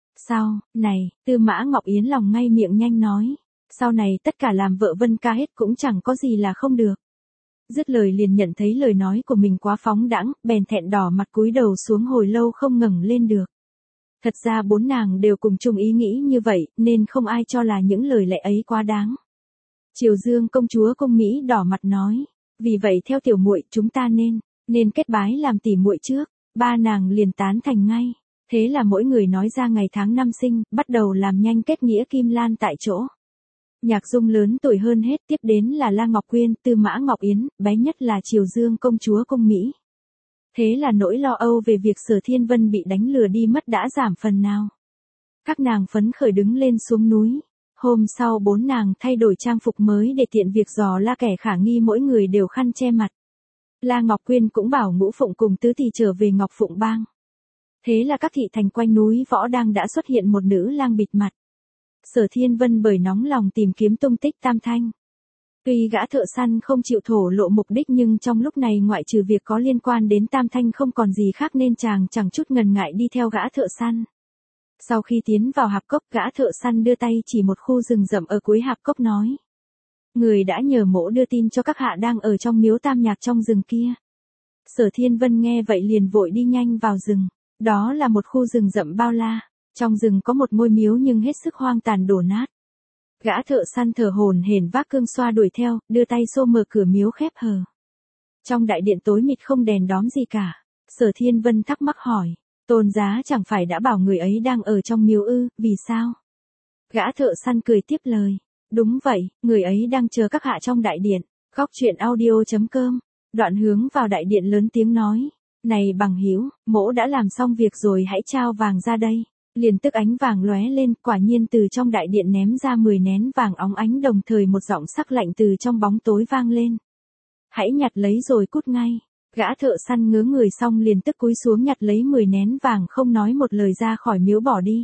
này, Tư Mã Ngọc Yến lòng ngay miệng nhanh nói, sau này tất cả làm vợ Vân ca hết cũng chẳng có gì là không được. Dứt lời liền nhận thấy lời nói của mình quá phóng đãng, bèn thẹn đỏ mặt cúi đầu xuống hồi lâu không ngẩng lên được. Thật ra 4 nàng đều cùng chung ý nghĩ như vậy, nên không ai cho là những lời lẽ ấy quá đáng. Triều Dương công chúa Cung Mỹ đỏ mặt nói, vì vậy theo tiểu muội chúng ta nên kết bái làm tỷ muội trước. 3 nàng liền tán thành ngay. Thế là mỗi người nói ra ngày tháng năm sinh, bắt đầu làm nhanh kết nghĩa kim lan tại chỗ. Nhạc Dung lớn tuổi hơn hết, tiếp đến là La Ngọc Quyên, Tư Mã Ngọc Yến, bé nhất là Triều Dương công chúa cung Mỹ. Thế là nỗi lo âu về việc Sở Thiên Vân bị đánh lừa đi mất đã giảm phần nào. Các nàng phấn khởi đứng lên xuống núi. Hôm sau 4 nàng thay đổi trang phục mới để tiện việc dò la kẻ khả nghi, mỗi người đều khăn che mặt. La Ngọc Quyên cũng bảo Ngũ Phụng cùng Tứ Thì trở về Ngọc Phụng Bang. Thế là các thị thành quanh núi Võ Đăng đã xuất hiện một nữ lang bịt mặt. Sở Thiên Vân bởi nóng lòng tìm kiếm tung tích Tam Thanh. Tuy gã thợ săn không chịu thổ lộ mục đích, nhưng trong lúc này ngoại trừ việc có liên quan đến Tam Thanh không còn gì khác, nên chàng chẳng chút ngần ngại đi theo gã thợ săn. Sau khi tiến vào hạp cốc, gã thợ săn đưa tay chỉ một khu rừng rậm ở cuối hạp cốc nói: người đã nhờ mỗ đưa tin cho các hạ đang ở trong miếu Tam Nhạc trong rừng kia. Sở Thiên Vân nghe vậy liền vội đi nhanh vào rừng. Đó là một khu rừng rậm bao la. Trong rừng có một ngôi miếu nhưng hết sức hoang tàn đổ nát. Gã thợ săn thở hổn hển vác cương xoa đuổi theo, đưa tay xô mở cửa miếu khép hờ. Trong đại điện tối mịt không đèn đóm gì cả. Sở Thiên Vân thắc mắc hỏi: Tôn giá chẳng phải đã bảo người ấy đang ở trong miếu ư, vì sao? Gã thợ săn cười tiếp lời: đúng vậy, người ấy đang chờ các hạ trong đại điện. Góc truyện audio.com. Đoạn hướng vào đại điện lớn tiếng nói: này bằng hữu, mỗ đã làm xong việc rồi, hãy trao vàng ra đây. Liền tức ánh vàng lóe lên, quả nhiên từ trong đại điện ném ra 10 nén vàng óng ánh, đồng thời một giọng sắc lạnh từ trong bóng tối vang lên: hãy nhặt lấy rồi cút ngay. Gã thợ săn ngớ người xong liền tức cúi xuống nhặt lấy 10 nén vàng, không nói một lời ra khỏi miếu bỏ đi.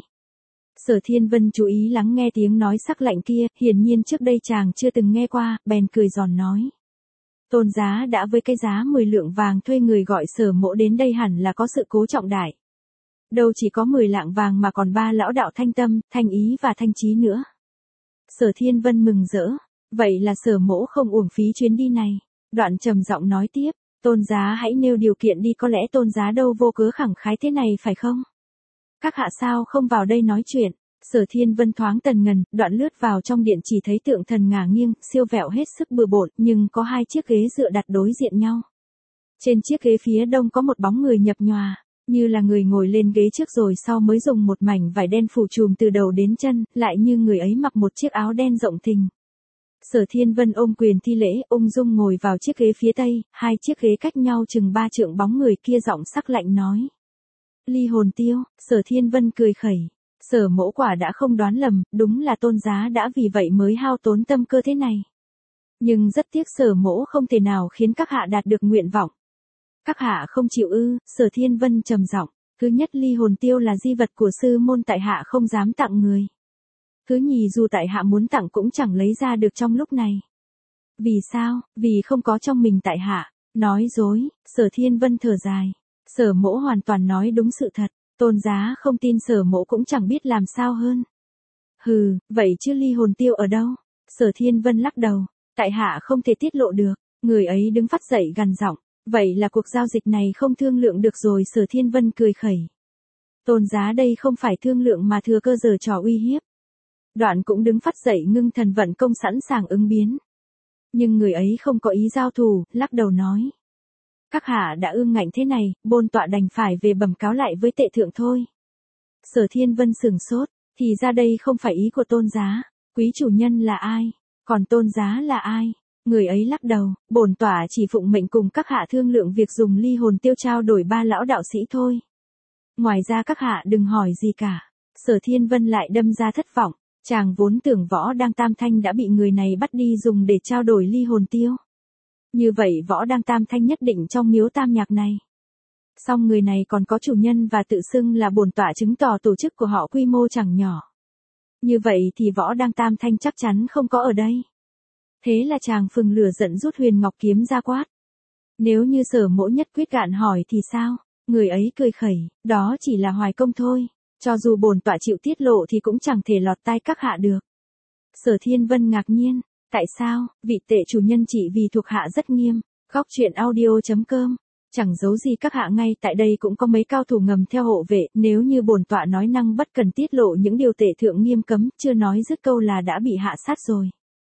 Sở Thiên Vân chú ý lắng nghe tiếng nói sắc lạnh kia, hiển nhiên trước đây chàng chưa từng nghe qua, bèn cười giòn nói: Tôn giá đã với cái giá 10 lượng vàng thuê người gọi Sở mỗ đến đây hẳn là có sự cố trọng đại. Đâu chỉ có 10 lạng vàng mà còn 3 lão đạo Thanh Tâm, Thanh Ý và Thanh Trí nữa. Sở Thiên Vân mừng rỡ: vậy là Sở mỗ không uổng phí chuyến đi này. Đoạn trầm giọng nói tiếp: Tôn giá hãy nêu điều kiện đi, có lẽ tôn giá đâu vô cớ khẳng khái thế này phải không? Các hạ sao không vào đây nói chuyện? Sở Thiên Vân thoáng tần ngần, đoạn lướt vào trong điện, chỉ thấy tượng thần ngả nghiêng, siêu vẹo hết sức bừa bộn, nhưng có 2 chiếc ghế dựa đặt đối diện nhau. Trên chiếc ghế phía đông có một bóng người nhập nhòa, như là người ngồi lên ghế trước rồi sau mới dùng một mảnh vải đen phủ trùm từ đầu đến chân, lại như người ấy mặc một chiếc áo đen rộng thình. Sở Thiên Vân ôm quyền thi lễ, ung dung ngồi vào chiếc ghế phía tây, 2 chiếc ghế cách nhau chừng 3 trượng. Bóng người kia giọng sắc lạnh nói: Ly hồn tiêu. Sở Thiên Vân cười khẩy: Sở mỗ quả đã không đoán lầm, đúng là tôn giá đã vì vậy mới hao tốn tâm cơ thế này. Nhưng rất tiếc Sở mỗ không thể nào khiến các hạ đạt được nguyện vọng. Các hạ không chịu ư? Sở Thiên Vân trầm giọng: thứ nhất, ly hồn tiêu là di vật của sư môn tại hạ không dám tặng người. Thứ nhì, dù tại hạ muốn tặng cũng chẳng lấy ra được trong lúc này. Vì sao? Vì không có trong mình tại hạ. Nói dối. Sở Thiên Vân thở dài: Sở mỗ hoàn toàn nói đúng sự thật. Tôn giá không tin Sở mỗ cũng chẳng biết làm sao hơn. Hừ, vậy chứ ly hồn tiêu ở đâu? Sở Thiên Vân lắc đầu: tại hạ không thể tiết lộ được. Người ấy đứng phắt dậy gằn giọng: vậy là cuộc giao dịch này không thương lượng được rồi. Sở Thiên Vân cười khẩy: tôn giá đây không phải thương lượng mà thừa cơ giở trò uy hiếp. Đoạn cũng đứng phắt dậy ngưng thần vận công sẵn sàng ứng biến. Nhưng người ấy không có ý giao thủ, lắc đầu nói: các hạ đã ương ngạnh thế này, bôn tọa đành phải về bẩm cáo lại với tệ thượng thôi. Sở Thiên Vân sửng sốt: thì ra đây không phải ý của tôn giá. Quý chủ nhân là ai? Còn tôn giá là ai? Người ấy lắc đầu: bổn tọa chỉ phụng mệnh cùng các hạ thương lượng việc dùng ly hồn tiêu trao đổi 3 lão đạo sĩ thôi. Ngoài ra các hạ đừng hỏi gì cả. Sở Thiên Vân lại đâm ra thất vọng. Chàng vốn tưởng Võ Đăng Tam Thanh đã bị người này bắt đi dùng để trao đổi ly hồn tiêu. Như vậy Võ Đăng Tam Thanh nhất định trong miếu Tam Nhạc này. Song người này còn có chủ nhân và tự xưng là bổn tọa, chứng tỏ tổ chức của họ quy mô chẳng nhỏ. Như vậy thì Võ Đăng Tam Thanh chắc chắn không có ở đây. Thế là chàng phừng lửa giận rút huyền ngọc kiếm ra quát: nếu như Sở mỗ nhất quyết gạn hỏi thì sao? Người ấy cười khẩy: đó chỉ là hoài công thôi. Cho dù bổn tọa chịu tiết lộ thì cũng chẳng thể lọt tai các hạ được. Sở Thiên Vân ngạc nhiên: tại sao? Vị tệ chủ nhân chỉ vì thuộc hạ rất nghiêm. Góc truyện audio.com. Chẳng giấu gì các hạ, ngay tại đây cũng có mấy cao thủ ngầm theo hộ vệ, nếu như bổn tọa nói năng bất cần tiết lộ những điều tệ thượng nghiêm cấm, chưa nói dứt câu là đã bị hạ sát rồi.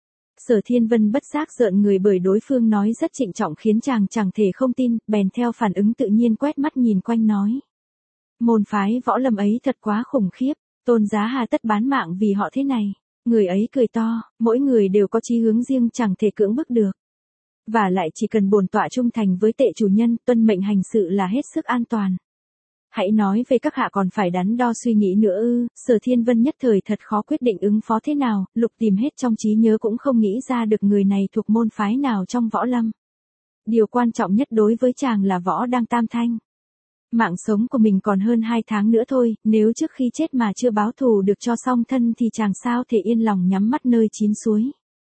Sở Thiên Vân bất giác rợn người bởi đối phương nói rất trịnh trọng khiến chàng chẳng thể không tin, bèn theo phản ứng tự nhiên quét mắt nhìn quanh nói: môn phái Võ Lâm ấy thật quá khủng khiếp, tôn giá hà tất bán mạng vì họ thế này. Người ấy cười to, mỗi người đều có chí hướng riêng chẳng thể cưỡng bức được. Và lại chỉ cần bổn tọa trung thành với tệ chủ nhân, tuân mệnh hành sự là hết sức an toàn. Hãy nói về các hạ còn phải đắn đo suy nghĩ nữa ư? Sở Thiên Vân nhất thời thật khó quyết định ứng phó thế nào, lục tìm hết trong trí nhớ cũng không nghĩ ra được người này thuộc môn phái nào trong võ lâm. Điều quan trọng nhất đối với chàng là võ đang tam thanh. Mạng sống của mình còn hơn 2 tháng nữa thôi, nếu trước khi chết mà chưa báo thù được cho song thân thì chàng sao thể yên lòng nhắm mắt nơi chín suối.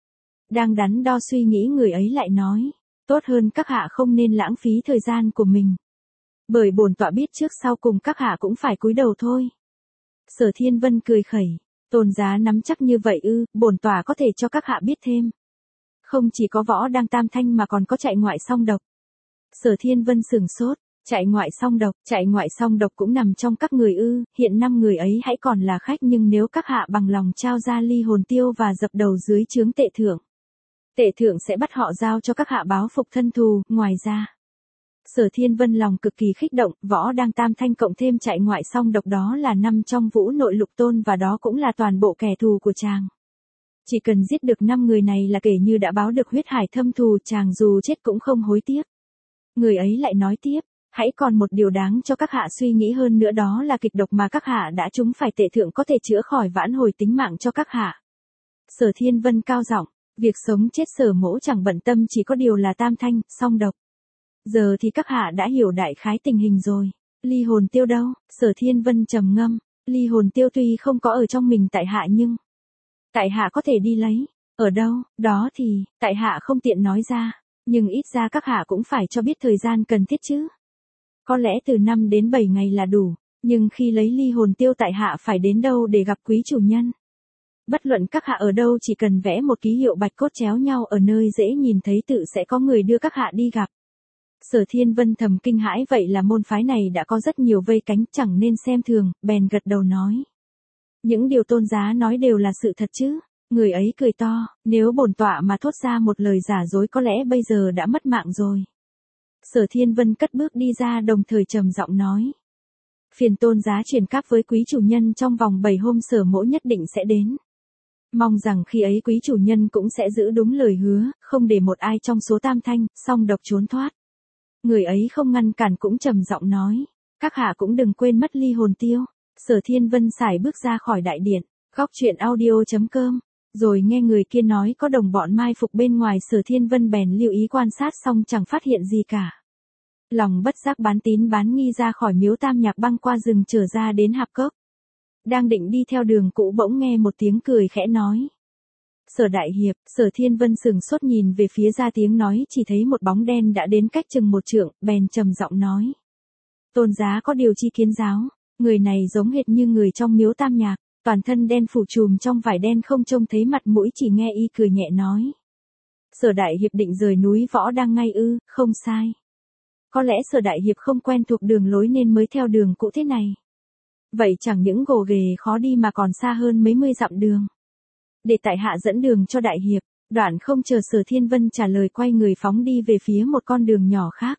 Đang đắn đo suy nghĩ người ấy lại nói, tốt hơn các hạ không nên lãng phí thời gian của mình. Bởi bổn tọa biết trước sau cùng các hạ cũng phải cúi đầu thôi. Sở Thiên Vân cười khẩy, Tôn giá nắm chắc như vậy ư? Bổn tọa có thể cho các hạ biết thêm. Không chỉ có võ đang tam thanh mà còn có chạy ngoại song độc. Sở Thiên Vân sửng sốt, chạy ngoại song độc cũng nằm trong các người ư? Hiện 5 người ấy hãy còn là khách, nhưng nếu các hạ bằng lòng trao ra ly hồn tiêu và dập đầu dưới trướng tệ thượng, tệ thượng sẽ bắt họ giao cho các hạ báo phục thân thù. Ngoài ra, Sở Thiên Vân lòng cực kỳ khích động, võ đang tam thanh cộng thêm chạy ngoại song độc đó là 5 trong vũ nội lục tôn và đó cũng là toàn bộ kẻ thù của chàng. Chỉ cần giết được 5 người này là kể như đã báo được huyết hải thâm thù, chàng dù chết cũng không hối tiếc. Người ấy lại nói tiếp, hãy còn một điều đáng cho các hạ suy nghĩ hơn nữa, đó là kịch độc mà các hạ đã trúng phải tệ thượng có thể chữa khỏi vãn hồi tính mạng cho các hạ. Sở Thiên Vân cao giọng, việc sống chết Sở mỗ chẳng bận tâm, chỉ có điều là tam thanh, song độc. Giờ thì các hạ đã hiểu đại khái tình hình rồi. Ly hồn tiêu đâu? Sở Thiên Vân trầm ngâm, ly hồn tiêu tuy không có ở trong mình tại hạ nhưng tại hạ có thể đi lấy. Ở đâu? Đó thì tại hạ không tiện nói ra, nhưng ít ra các hạ cũng phải cho biết thời gian cần thiết chứ. Có lẽ từ 5 đến 7 ngày là đủ, nhưng khi lấy ly hồn tiêu tại hạ phải đến đâu để gặp quý chủ nhân? Bất luận các hạ ở đâu, chỉ cần vẽ một ký hiệu bạch cốt chéo nhau ở nơi dễ nhìn thấy tự sẽ có người đưa các hạ đi gặp. Sở Thiên Vân thầm kinh hãi, vậy là môn phái này đã có rất nhiều vây cánh, chẳng nên xem thường, bèn gật đầu nói. Những điều tôn giá nói đều là sự thật chứ? Người ấy cười to, nếu bổn tọa mà thốt ra một lời giả dối có lẽ bây giờ đã mất mạng rồi. Sở Thiên Vân cất bước đi ra, đồng thời trầm giọng nói. Phiền tôn giá truyền cáp với quý chủ nhân trong vòng 7 hôm Sở mỗ nhất định sẽ đến. Mong rằng khi ấy quý chủ nhân cũng sẽ giữ đúng lời hứa, không để một ai trong số tam thanh, song độc trốn thoát. Người ấy không ngăn cản cũng trầm giọng nói. Các hạ cũng đừng quên mất ly hồn tiêu. Sở Thiên Vân sải bước ra khỏi đại điện. Góc truyện audio.com. Rồi nghe người kia nói có đồng bọn mai phục bên ngoài, Sở Thiên Vân bèn lưu ý quan sát xong chẳng phát hiện gì cả. Lòng bất giác bán tín bán nghi ra khỏi miếu Tam Nhạc, băng qua rừng trở ra đến hạp cốc. Đang định đi theo đường cũ bỗng nghe một tiếng cười khẽ nói. Sở đại hiệp. Sở Thiên Vân sừng sốt nhìn về phía ra tiếng nói, chỉ thấy một bóng đen đã đến cách chừng 1 trượng, bèn trầm giọng nói. Tôn giá có điều chi kiến giáo? Người này giống hệt như người trong miếu Tam Nhạc, toàn thân đen phủ trùm trong vải đen, không trông thấy mặt mũi, chỉ nghe y cười nhẹ nói. Sở đại hiệp định rời núi võ đang ngay ư? Không sai. Có lẽ Sở đại hiệp không quen thuộc đường lối nên mới theo đường cũ thế này. Vậy chẳng những gồ ghề khó đi mà còn xa hơn mấy mươi dặm đường. Để tại hạ dẫn đường cho đại hiệp. Đoạn không chờ Sở Thiên Vân trả lời, quay người phóng đi về phía một con đường nhỏ khác.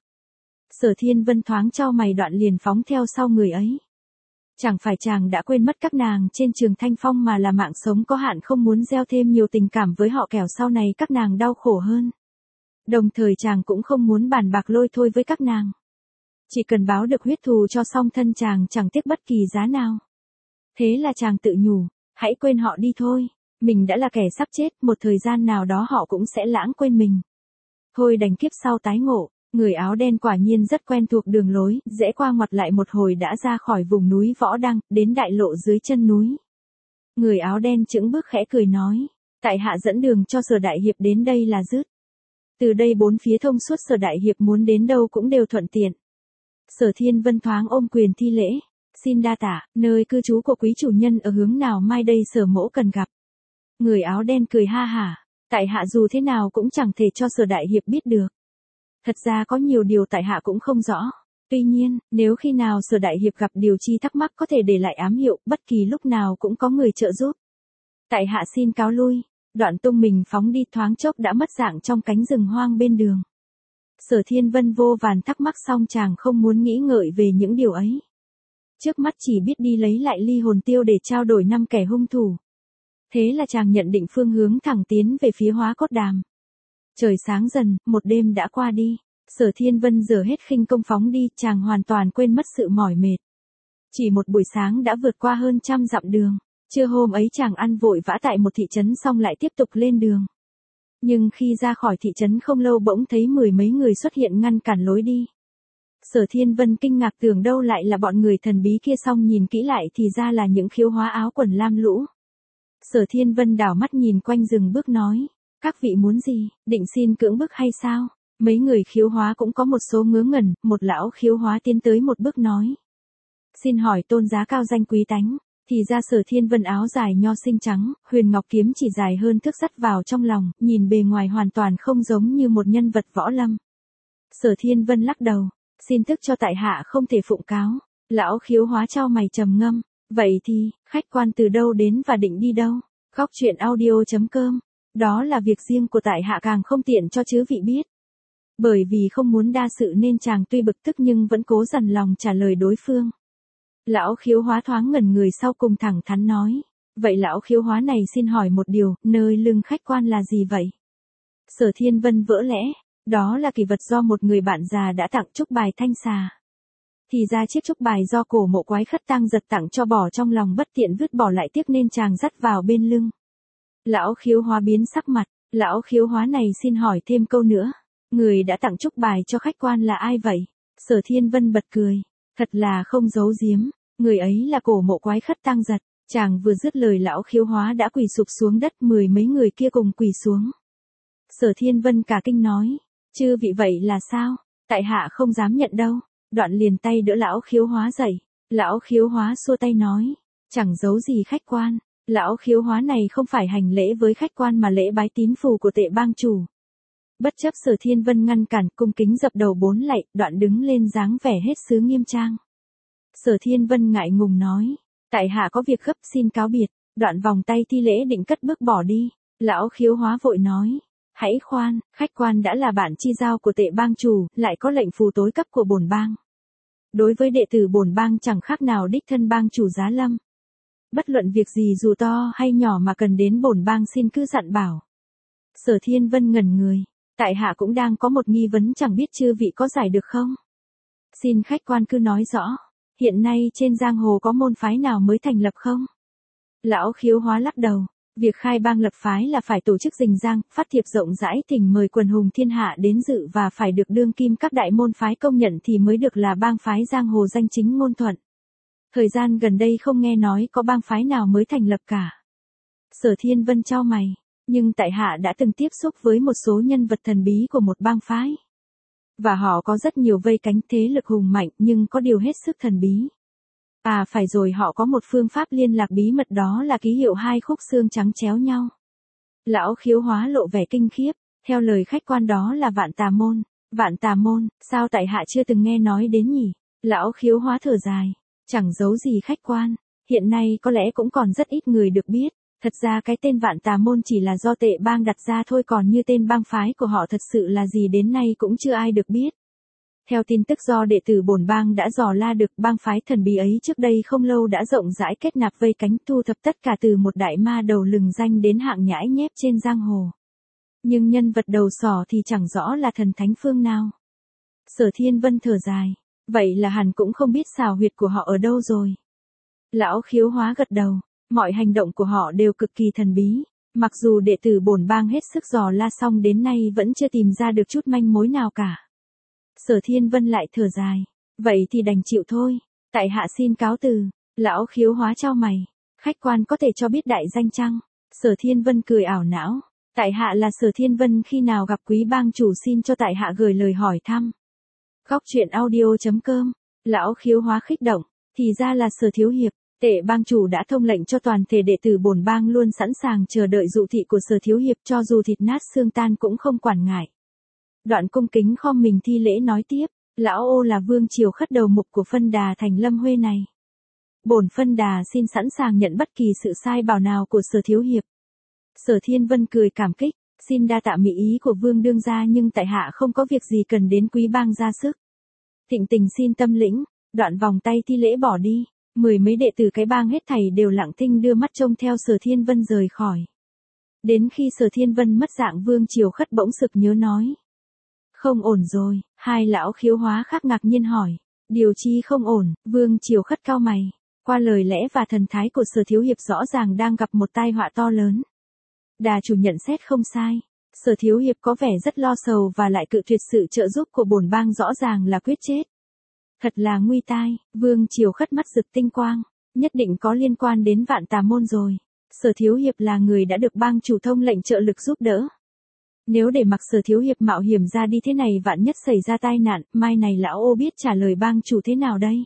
Sở Thiên Vân thoáng chau mày, đoạn liền phóng theo sau người ấy. Chẳng phải chàng đã quên mất các nàng trên Trường Thanh Phong mà là mạng sống có hạn, không muốn gieo thêm nhiều tình cảm với họ kẻo sau này các nàng đau khổ hơn. Đồng thời chàng cũng không muốn bàn bạc lôi thôi với các nàng. Chỉ cần báo được huyết thù cho song thân, chàng chẳng tiếc bất kỳ giá nào. Thế là chàng tự nhủ, hãy quên họ đi thôi. Mình đã là kẻ sắp chết, một thời gian nào đó họ cũng sẽ lãng quên mình. Thôi đành kiếp sau tái ngộ. Người áo đen quả nhiên rất quen thuộc đường lối, rẽ qua ngoặt lại một hồi đã ra khỏi vùng núi Võ Đăng, đến đại lộ dưới chân núi. Người áo đen chững bước khẽ cười nói, tại hạ dẫn đường cho Sở đại hiệp đến đây là dứt. Từ đây 4 phía thông suốt, Sở đại hiệp muốn đến đâu cũng đều thuận tiện. Sở Thiên Vân thoáng ôm quyền thi lễ, xin đa tạ, nơi cư trú của quý chủ nhân ở hướng nào mai đây Sở mỗ cần gặp. Người áo đen cười ha hả, tại hạ dù thế nào cũng chẳng thể cho Sở đại hiệp biết được. Thật ra có nhiều điều tại hạ cũng không rõ. Tuy nhiên, nếu khi nào Sở đại hiệp gặp điều chi thắc mắc có thể để lại ám hiệu, bất kỳ lúc nào cũng có người trợ giúp. Tại hạ xin cáo lui. Đoạn tung mình phóng đi, thoáng chốc đã mất dạng trong cánh rừng hoang bên đường. Sở Thiên Vân vô vàn thắc mắc, xong chàng không muốn nghĩ ngợi về những điều ấy. Trước mắt chỉ biết đi lấy lại ly hồn tiêu để trao đổi 5 kẻ hung thủ. Thế là chàng nhận định phương hướng thẳng tiến về phía Hóa Cốt Đàm. Trời sáng dần, một đêm đã qua đi. Sở Thiên Vân giờ hết khinh công phóng đi, chàng hoàn toàn quên mất sự mỏi mệt. Chỉ một buổi sáng đã vượt qua hơn 100 dặm đường. Trưa hôm ấy chàng ăn vội vã tại một thị trấn xong lại tiếp tục lên đường. Nhưng khi ra khỏi thị trấn không lâu bỗng thấy 10 mấy người xuất hiện ngăn cản lối đi. Sở Thiên Vân kinh ngạc tưởng đâu lại là bọn người thần bí kia, xong nhìn kỹ lại thì ra là những khiếu hóa áo quần lam lũ. Sở Thiên Vân đảo mắt nhìn quanh dừng bước nói, các vị muốn gì, định xin cưỡng bức hay sao? Mấy người khiếu hóa cũng có một số ngớ ngẩn, một lão khiếu hóa tiến tới một bước nói. Xin hỏi tôn giá cao danh quý tánh, thì ra Sở Thiên Vân áo dài nho xinh trắng, huyền ngọc kiếm chỉ dài hơn thước sắt vào trong lòng, nhìn bề ngoài hoàn toàn không giống như một nhân vật võ lâm. Sở Thiên Vân lắc đầu, xin thức cho tại hạ không thể phụng cáo. Lão khiếu hóa chau mày trầm ngâm, vậy thì, khách quan từ đâu đến và định đi đâu? Góc truyện audio.com, đó là việc riêng của tại hạ, càng không tiện cho chư vị biết. Bởi vì không muốn đa sự nên chàng tuy bực tức nhưng vẫn cố dằn lòng trả lời đối phương. Lão khiếu hóa thoáng ngẩn người, sau cùng thẳng thắn nói. Vậy lão khiếu hóa này xin hỏi một điều, nơi lưng khách quan là gì vậy? Sở Thiên Vân vỡ lẽ, đó là kỷ vật do một người bạn già đã tặng, trúc bài thanh xà. Thì ra chiếc trúc bài do Cổ Mộ Quái Khất Tang giật tặng cho, bỏ trong lòng bất tiện vứt bỏ lại tiếc nên chàng dắt vào bên lưng. Lão khiếu hóa biến sắc mặt, lão khiếu hóa này xin hỏi thêm câu nữa. Người đã tặng trúc bài cho khách quan là ai vậy? Sở Thiên Vân bật cười. Thật là không giấu giếm, người ấy là Cổ Mộ Quái Khất Tang giật. Chàng vừa dứt lời lão khiếu hóa đã quỳ sụp xuống đất, 10 mấy người kia cùng quỳ xuống. Sở Thiên Vân cả kinh nói, chư vị vậy là sao? Tại hạ không dám nhận đâu. Đoạn liền tay đỡ lão khiếu hóa dậy. Lão khiếu hóa xua tay nói, chẳng giấu gì khách quan. Lão khiếu hóa này không phải hành lễ với khách quan mà lễ bái tín phù của Tệ bang chủ. Bất chấp Sở Thiên Vân ngăn cản, cung kính dập đầu 4 lạy, đoạn đứng lên dáng vẻ hết sức nghiêm trang. Sở Thiên Vân ngại ngùng nói, tại hạ có việc gấp xin cáo biệt. Đoạn vòng tay thi lễ định cất bước bỏ đi. Lão khiếu hóa vội nói, hãy khoan, khách quan đã là bạn chi giao của Tệ bang chủ, lại có lệnh phù tối cấp của bổn bang. Đối với đệ tử bổn bang chẳng khác nào đích thân bang chủ giá lâm. Bất luận việc gì dù to hay nhỏ mà cần đến bổn bang xin cứ dặn bảo. Sở Thiên Vân ngẩn người, tại hạ cũng đang có một nghi vấn, chẳng biết chư vị có giải được không? Xin khách quan cứ nói rõ, hiện nay trên giang hồ có môn phái nào mới thành lập không? Lão khiếu hóa lắc đầu, việc khai bang lập phái là phải tổ chức rình rang, phát thiệp rộng rãi, thỉnh mời quần hùng thiên hạ đến dự và phải được đương kim các đại môn phái công nhận thì mới được là bang phái giang hồ danh chính ngôn thuận. Thời gian gần đây không nghe nói có bang phái nào mới thành lập cả. Sở Thiên Vân chau mày, nhưng tại hạ đã từng tiếp xúc với một số nhân vật thần bí của một bang phái. Và họ có rất nhiều vây cánh, thế lực hùng mạnh, nhưng có điều hết sức thần bí. À phải rồi, họ có một phương pháp liên lạc bí mật, đó là ký hiệu 2 khúc xương trắng chéo nhau. Lão khiếu hóa lộ vẻ kinh khiếp, theo lời khách quan đó là Vạn Tà Môn. Vạn Tà Môn, sao tại hạ chưa từng nghe nói đến nhỉ? Lão khiếu hóa thở dài, chẳng giấu gì khách quan, hiện nay có lẽ cũng còn rất ít người được biết. Thật ra cái tên Vạn Tà Môn chỉ là do Tệ bang đặt ra thôi, còn như tên bang phái của họ thật sự là gì đến nay cũng chưa ai được biết. Theo tin tức do đệ tử bổn bang đã dò la được, bang phái thần bí ấy trước đây không lâu đã rộng rãi kết nạp vây cánh, thu thập tất cả từ một đại ma đầu lừng danh đến hạng nhãi nhép trên giang hồ. Nhưng nhân vật đầu sỏ thì chẳng rõ là thần thánh phương nào. Sở Thiên Vân thở dài, vậy là hẳn cũng không biết xào huyệt của họ ở đâu rồi. Lão khiếu hóa gật đầu, mọi hành động của họ đều cực kỳ thần bí. Mặc dù đệ tử bổn bang hết sức dò la xong đến nay vẫn chưa tìm ra được chút manh mối nào cả. Sở Thiên Vân lại thở dài, vậy thì đành chịu thôi, tại hạ xin cáo từ. Lão khiếu hóa chau mày, khách quan có thể cho biết đại danh chăng? Sở Thiên Vân cười ảo não, tại hạ là Sở Thiên Vân, khi nào gặp quý bang chủ xin cho tại hạ gửi lời hỏi thăm. Góc truyện audio.com, lão khiếu hóa khích động, thì ra là Sở thiếu hiệp. Tệ bang chủ đã thông lệnh cho toàn thể đệ tử bổn bang luôn sẵn sàng chờ đợi dụ thị của Sở thiếu hiệp, cho dù thịt nát xương tan cũng không quản ngại. Đoạn cung kính khom mình thi lễ nói tiếp, lão ô là vương triều khất đầu mục của phân đà thành Lâm Huê này. Bổn phân đà xin sẵn sàng nhận bất kỳ sự sai bảo nào của Sở thiếu hiệp. Sở Thiên Vân cười cảm kích, xin đa tạ mỹ ý của vương đương gia, nhưng tại hạ không có việc gì cần đến quý bang ra sức. Thịnh tình xin tâm lĩnh. Đoạn vòng tay thi lễ bỏ đi. Mười mấy đệ tử cái bang hết thảy đều lặng thinh đưa mắt trông theo Sở Thiên Vân rời khỏi. Đến khi Sở Thiên Vân mất dạng, Vương Triều Khất bỗng sực nhớ nói. Không ổn rồi, hai lão khiếu hóa khác ngạc nhiên hỏi. Điều chi không ổn? Vương Triều Khất cau mày. Qua lời lẽ và thần thái của Sở Thiếu Hiệp rõ ràng đang gặp một tai họa to lớn. Đà chủ nhận xét không sai. Sở Thiếu Hiệp có vẻ rất lo sầu và lại cự tuyệt sự trợ giúp của bổn bang, rõ ràng là quyết chết. Thật là nguy tai. Vương Triều Khất mắt rực tinh quang. Nhất định có liên quan đến Vạn Tà Môn rồi. Sở Thiếu Hiệp là người đã được bang chủ thông lệnh trợ lực giúp đỡ. Nếu để mặc Sở Thiếu Hiệp mạo hiểm ra đi thế này, vạn nhất xảy ra tai nạn, mai này lão ô biết trả lời bang chủ thế nào đây?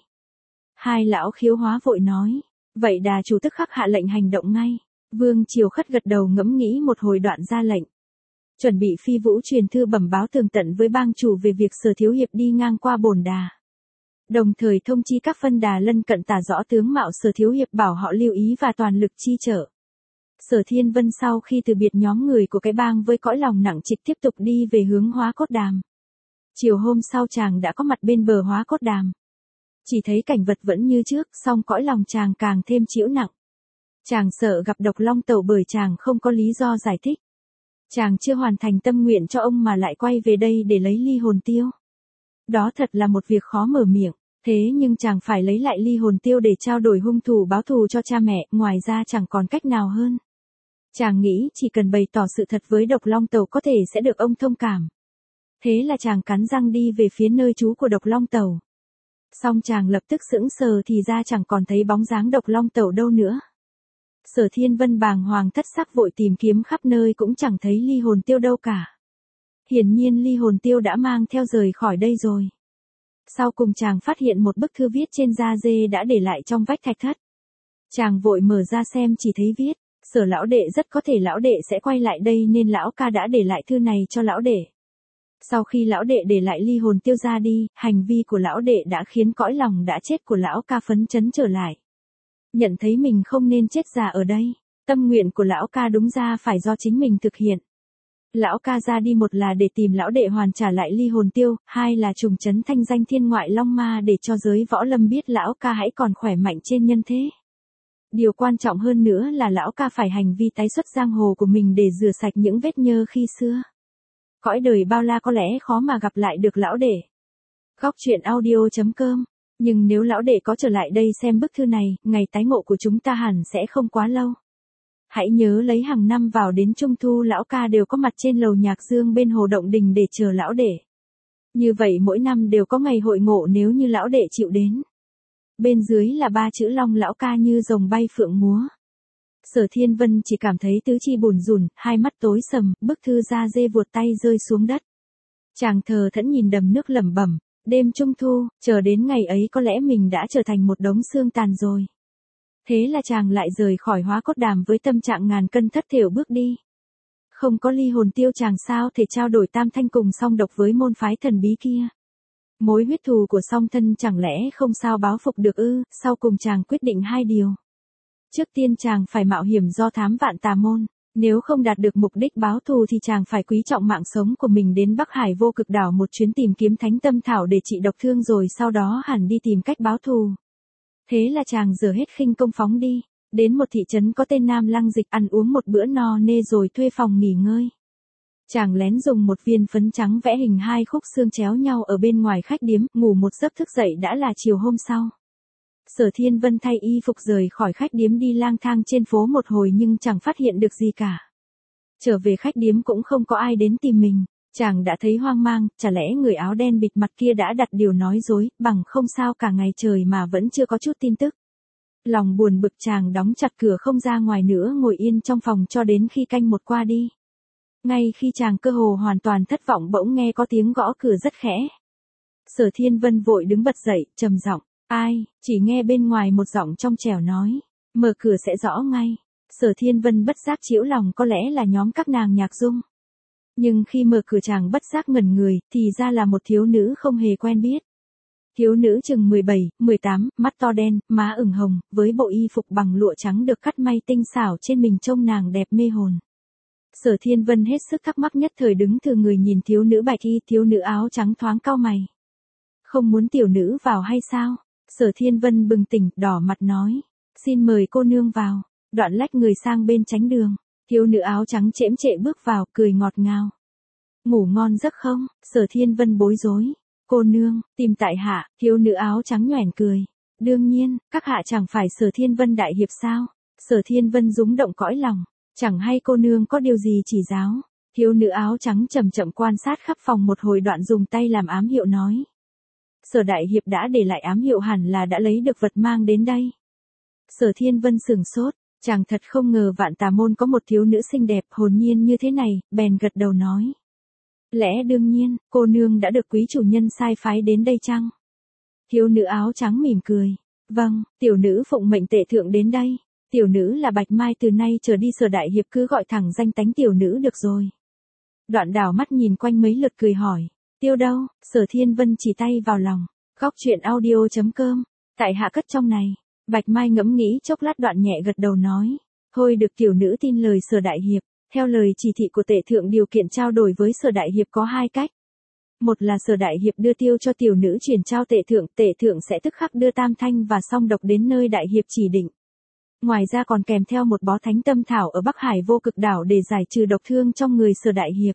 Hai lão khiếu hóa vội nói. Vậy đà chủ tức khắc hạ lệnh hành động ngay. Vương Triều Khất gật đầu ngẫm nghĩ một hồi đoạn ra lệnh. Chuẩn bị phi vũ truyền thư bẩm báo tường tận với bang chủ về việc Sở Thiếu Hiệp đi ngang qua bồn đà. Đồng thời thông chi các phân đà lân cận tả rõ tướng mạo Sở Thiếu Hiệp, bảo họ lưu ý và toàn lực chi trợ. Sở Thiên Vân sau khi từ biệt nhóm người của cái bang với cõi lòng nặng trịch tiếp tục đi về hướng Hóa Cốt Đàm. Chiều hôm sau chàng đã có mặt bên bờ Hóa Cốt Đàm. Chỉ thấy cảnh vật vẫn như trước, song cõi lòng chàng càng thêm chịu nặng. Chàng sợ gặp độc long tẩu bởi chàng không có lý do giải thích. Chàng chưa hoàn thành tâm nguyện cho ông mà lại quay về đây để lấy ly hồn tiêu. Đó thật là một việc khó mở miệng. Thế nhưng chàng phải lấy lại ly hồn tiêu để trao đổi hung thủ báo thù cho cha mẹ, ngoài ra chẳng còn cách nào hơn. Chàng nghĩ chỉ cần bày tỏ sự thật với độc long tẩu có thể sẽ được ông thông cảm. Thế là chàng cắn răng đi về phía nơi trú của độc long tẩu. Song chàng lập tức sững sờ thì ra chẳng còn thấy bóng dáng độc long tẩu đâu nữa. Sở Thiên Vân bàng hoàng thất sắc vội tìm kiếm khắp nơi cũng chẳng thấy ly hồn tiêu đâu cả. Hiển nhiên ly hồn tiêu đã mang theo rời khỏi đây rồi. Sau cùng chàng phát hiện một bức thư viết trên da dê đã để lại trong vách thạch thất. Chàng vội mở ra xem, chỉ thấy viết. Sở lão đệ rất có thể lão đệ sẽ quay lại đây nên lão ca đã để lại thư này cho lão đệ. Sau khi lão đệ để lại ly hồn tiêu ra đi, hành vi của lão đệ đã khiến cõi lòng đã chết của lão ca phấn chấn trở lại. Nhận thấy mình không nên chết già ở đây, tâm nguyện của lão ca đúng ra phải do chính mình thực hiện. Lão ca ra đi, một là để tìm lão đệ hoàn trả lại ly hồn tiêu, hai là trùng trấn thanh danh thiên ngoại long ma để cho giới võ lâm biết lão ca hãy còn khỏe mạnh trên nhân thế. Điều quan trọng hơn nữa là lão ca phải hành vi tái xuất giang hồ của mình để rửa sạch những vết nhơ khi xưa. Cõi đời bao la có lẽ khó mà gặp lại được lão đệ. Góc truyện audio.com. Nhưng nếu lão đệ có trở lại đây xem bức thư này, ngày tái ngộ của chúng ta hẳn sẽ không quá lâu. Hãy nhớ lấy hàng năm vào đến Trung Thu lão ca đều có mặt trên lầu nhạc dương bên hồ Động Đình để chờ lão đệ. Như vậy mỗi năm đều có ngày hội ngộ nếu như lão đệ chịu đến. Bên dưới là 3 chữ Long lão ca như rồng bay phượng múa. Sở Thiên Vân chỉ cảm thấy tứ chi bủn rủn, hai mắt tối sầm, bức thư da dê vuột tay rơi xuống đất. Chàng thờ thẫn nhìn đầm nước lẩm bẩm, đêm Trung Thu, chờ đến ngày ấy có lẽ mình đã trở thành một đống xương tàn rồi. Thế là chàng lại rời khỏi Hóa Cốt Đàm với tâm trạng ngàn cân thất thểu bước đi. Không có ly hồn tiêu chàng sao thể trao đổi tam thanh cùng song độc với môn phái thần bí kia. Mối huyết thù của song thân chẳng lẽ không sao báo phục được ư? Sau cùng chàng quyết định hai điều. Trước tiên chàng phải mạo hiểm do thám Vạn Tà Môn. Nếu không đạt được mục đích báo thù thì chàng phải quý trọng mạng sống của mình, đến Bắc Hải Vô Cực Đảo một chuyến tìm kiếm thánh tâm thảo để trị độc thương, rồi sau đó hẳn đi tìm cách báo thù. Thế là chàng dở hết khinh công phóng đi, đến một thị trấn có tên Nam Lăng Dịch, ăn uống một bữa no nê rồi thuê phòng nghỉ ngơi. Chàng lén dùng một viên phấn trắng vẽ hình hai khúc xương chéo nhau ở bên ngoài khách điếm, ngủ một giấc thức dậy đã là chiều hôm sau. Sở Thiên Vân thay y phục rời khỏi khách điếm đi lang thang trên phố một hồi nhưng chẳng phát hiện được gì cả. Trở về khách điếm cũng không có ai đến tìm mình, chàng đã thấy hoang mang, chả lẽ người áo đen bịt mặt kia đã đặt điều nói dối, bằng không sao cả ngày trời mà vẫn chưa có chút tin tức. Lòng buồn bực chàng đóng chặt cửa không ra ngoài nữa, ngồi yên trong phòng cho đến khi canh một qua đi. Ngay khi chàng cơ hồ hoàn toàn thất vọng bỗng nghe có tiếng gõ cửa rất khẽ. Sở Thiên Vân vội đứng bật dậy, trầm giọng, ai? Chỉ nghe bên ngoài một giọng trong trẻo nói, mở cửa sẽ rõ ngay. Sở Thiên Vân bất giác chĩu lòng, có lẽ là nhóm các nàng Nhạc Dung. Nhưng khi mở cửa chàng bất giác ngẩn người, thì ra là một thiếu nữ không hề quen biết. Thiếu nữ chừng 17, 18, mắt to đen, má ửng hồng, với bộ y phục bằng lụa trắng được cắt may tinh xảo trên mình trông nàng đẹp mê hồn. Sở Thiên Vân hết sức thắc mắc, nhất thời đứng thừ người nhìn thiếu nữ bạch y, thiếu nữ áo trắng thoáng cau mày. Không muốn tiểu nữ vào hay sao? Sở Thiên Vân bừng tỉnh, đỏ mặt nói. Xin mời cô nương vào. Đoạn lách người sang bên tránh đường. Thiếu nữ áo trắng chễm chệ bước vào, cười ngọt ngào. Ngủ ngon giấc không? Sở Thiên Vân bối rối. Cô nương, tìm tại hạ. Thiếu nữ áo trắng nhoẻn cười. Đương nhiên, các hạ chẳng phải Sở Thiên Vân đại hiệp sao? Sở Thiên Vân rúng động cõi lòng. Chẳng hay cô nương có điều gì chỉ giáo. Thiếu nữ áo trắng chậm chậm quan sát khắp phòng một hồi, đoạn dùng tay làm ám hiệu nói. Sở đại hiệp đã để lại ám hiệu, hẳn là đã lấy được vật mang đến đây. Sở Thiên Vân sửng sốt, chàng thật không ngờ Vạn Tà môn có một thiếu nữ xinh đẹp hồn nhiên như thế này, bèn gật đầu nói. Lẽ đương nhiên, cô nương đã được quý chủ nhân sai phái đến đây chăng? Thiếu nữ áo trắng mỉm cười. Vâng, tiểu nữ phụng mệnh tệ thượng đến đây. Tiểu nữ là Bạch Mai, từ nay trở đi Sở đại hiệp cứ gọi thẳng danh tánh tiểu nữ được rồi. Đoạn đảo mắt nhìn quanh mấy lượt cười hỏi. Tiêu đâu? Sở Thiên Vân chỉ tay vào lòng. Góc truyện audio.com. Tại hạ cất trong này. Bạch Mai ngẫm nghĩ chốc lát, đoạn nhẹ gật đầu nói. Thôi được, tiểu nữ tin lời Sở đại hiệp. Theo lời chỉ thị của tể thượng, điều kiện trao đổi với Sở đại hiệp có hai cách. Một là Sở đại hiệp đưa tiêu cho tiểu nữ chuyển trao tể thượng sẽ tức khắc đưa tam thanh và song độc đến nơi đại hiệp chỉ định. Ngoài ra còn kèm theo một bó thánh tâm thảo ở Bắc Hải Vô Cực đảo để giải trừ độc thương trong người Sở đại hiệp.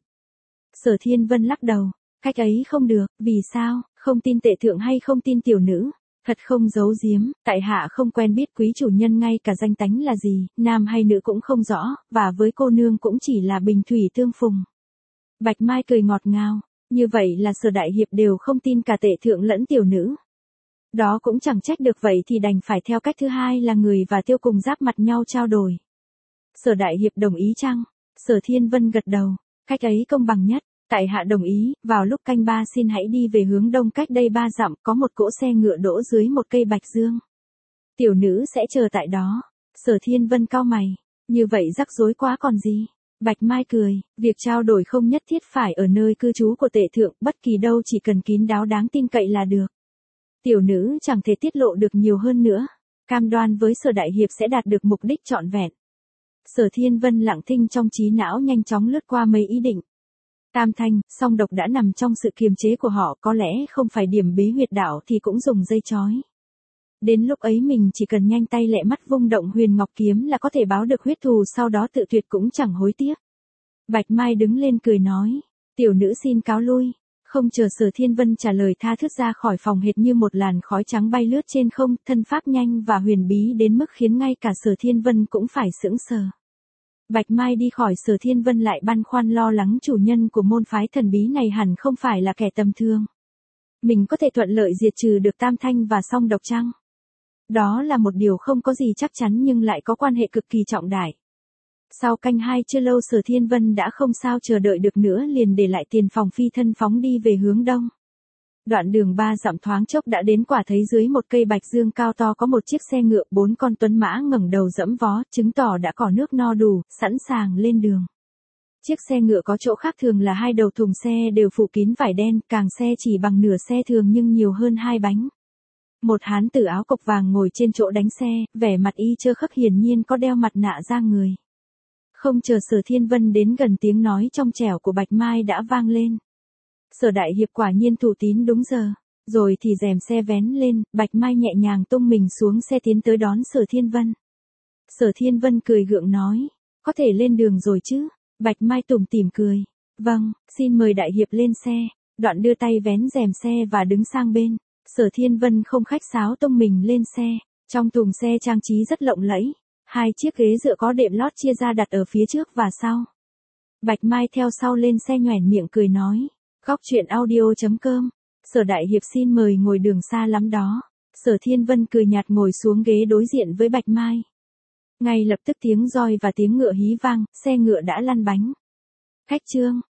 Sở Thiên Vân lắc đầu. Cách ấy không được. Vì sao? Không tin tể thượng hay không tin tiểu nữ? Thật không giấu giếm, tại hạ không quen biết quý chủ nhân, ngay cả danh tánh là gì, nam hay nữ cũng không rõ, và với cô nương cũng chỉ là bình thủy tương phùng. Bạch Mai cười ngọt ngào. Như vậy là Sở đại hiệp đều không tin cả tể thượng lẫn tiểu nữ. Đó cũng chẳng trách được, vậy thì đành phải theo cách thứ hai là người và tiêu cùng giáp mặt nhau trao đổi. Sở đại hiệp đồng ý chăng? Sở Thiên Vân gật đầu. Cách ấy công bằng nhất. Tại hạ đồng ý. Vào lúc canh 3 xin hãy đi về hướng đông, cách đây 3 dặm có một cỗ xe ngựa đỗ dưới một cây bạch dương. Tiểu nữ sẽ chờ tại đó. Sở Thiên Vân cau mày. Như vậy rắc rối quá còn gì. Bạch Mai cười. Việc trao đổi không nhất thiết phải ở nơi cư trú của tể thượng, bất kỳ đâu, chỉ cần kín đáo đáng tin cậy là được. Tiểu nữ chẳng thể tiết lộ được nhiều hơn nữa. Cam đoan với Sở đại hiệp sẽ đạt được mục đích trọn vẹn. Sở Thiên Vân lặng thinh, trong trí não nhanh chóng lướt qua mấy ý định. Tam thanh, song độc đã nằm trong sự kiềm chế của họ, có lẽ không phải điểm bế huyệt đạo thì cũng dùng dây trói. Đến lúc ấy mình chỉ cần nhanh tay lẹ mắt vung động huyền ngọc kiếm là có thể báo được huyết thù, sau đó tự tuyệt cũng chẳng hối tiếc. Bạch Mai đứng lên cười nói. Tiểu nữ xin cáo lui. Không chờ Sở Thiên Vân trả lời, tha thướt ra khỏi phòng, hệt như một làn khói trắng bay lướt trên không, thân pháp nhanh và huyền bí đến mức khiến ngay cả Sở Thiên Vân cũng phải sững sờ. Bạch Mai đi khỏi, Sở Thiên Vân lại băn khoăn lo lắng chủ nhân của môn phái thần bí này hẳn không phải là kẻ tầm thường. Mình có thể thuận lợi diệt trừ được tam thanh và song độc chăng? Đó là một điều không có gì chắc chắn nhưng lại có quan hệ cực kỳ trọng đại. Sau canh 2 chưa lâu, Sở Thiên Vân đã không sao chờ đợi được nữa, liền để lại tiền phòng phi thân phóng đi về hướng đông. Đoạn đường 3 dặm thoáng chốc đã đến, quả thấy dưới một cây bạch dương cao to có một chiếc xe ngựa, 4 con tuấn mã ngẩng đầu dẫm vó, chứng tỏ đã có nước no đủ, sẵn sàng lên đường. Chiếc xe ngựa có chỗ khác thường là hai đầu thùng xe đều phủ kín vải đen, càng xe chỉ bằng nửa xe thường nhưng nhiều hơn 2 bánh. Một hán tử áo cộc vàng ngồi trên chỗ đánh xe, vẻ mặt y trơ khắc, hiển nhiên có đeo mặt nạ da người. Không chờ Sở Thiên Vân đến gần, tiếng nói trong trẻo của Bạch Mai đã vang lên. Sở đại hiệp quả nhiên thủ tín đúng giờ. Rồi thì rèm xe vén lên, Bạch Mai nhẹ nhàng tung mình xuống xe tiến tới đón Sở Thiên Vân. Sở Thiên Vân cười gượng nói. Có thể lên đường rồi chứ? Bạch Mai tủm tỉm cười. Vâng, xin mời đại hiệp lên xe. Đoạn đưa tay vén rèm xe và đứng sang bên. Sở Thiên Vân không khách sáo tung mình lên xe. Trong thùng xe trang trí rất lộng lẫy. 2 chiếc ghế dựa có đệm lót chia ra đặt ở phía trước và sau. Bạch Mai theo sau lên xe nhoẻn miệng cười nói. Góc truyện audio.com. Sở đại hiệp xin mời ngồi, đường xa lắm đó. Sở Thiên Vân cười nhạt ngồi xuống ghế đối diện với Bạch Mai. Ngay lập tức tiếng roi và tiếng ngựa hí vang, xe ngựa đã lăn bánh. Khách trương,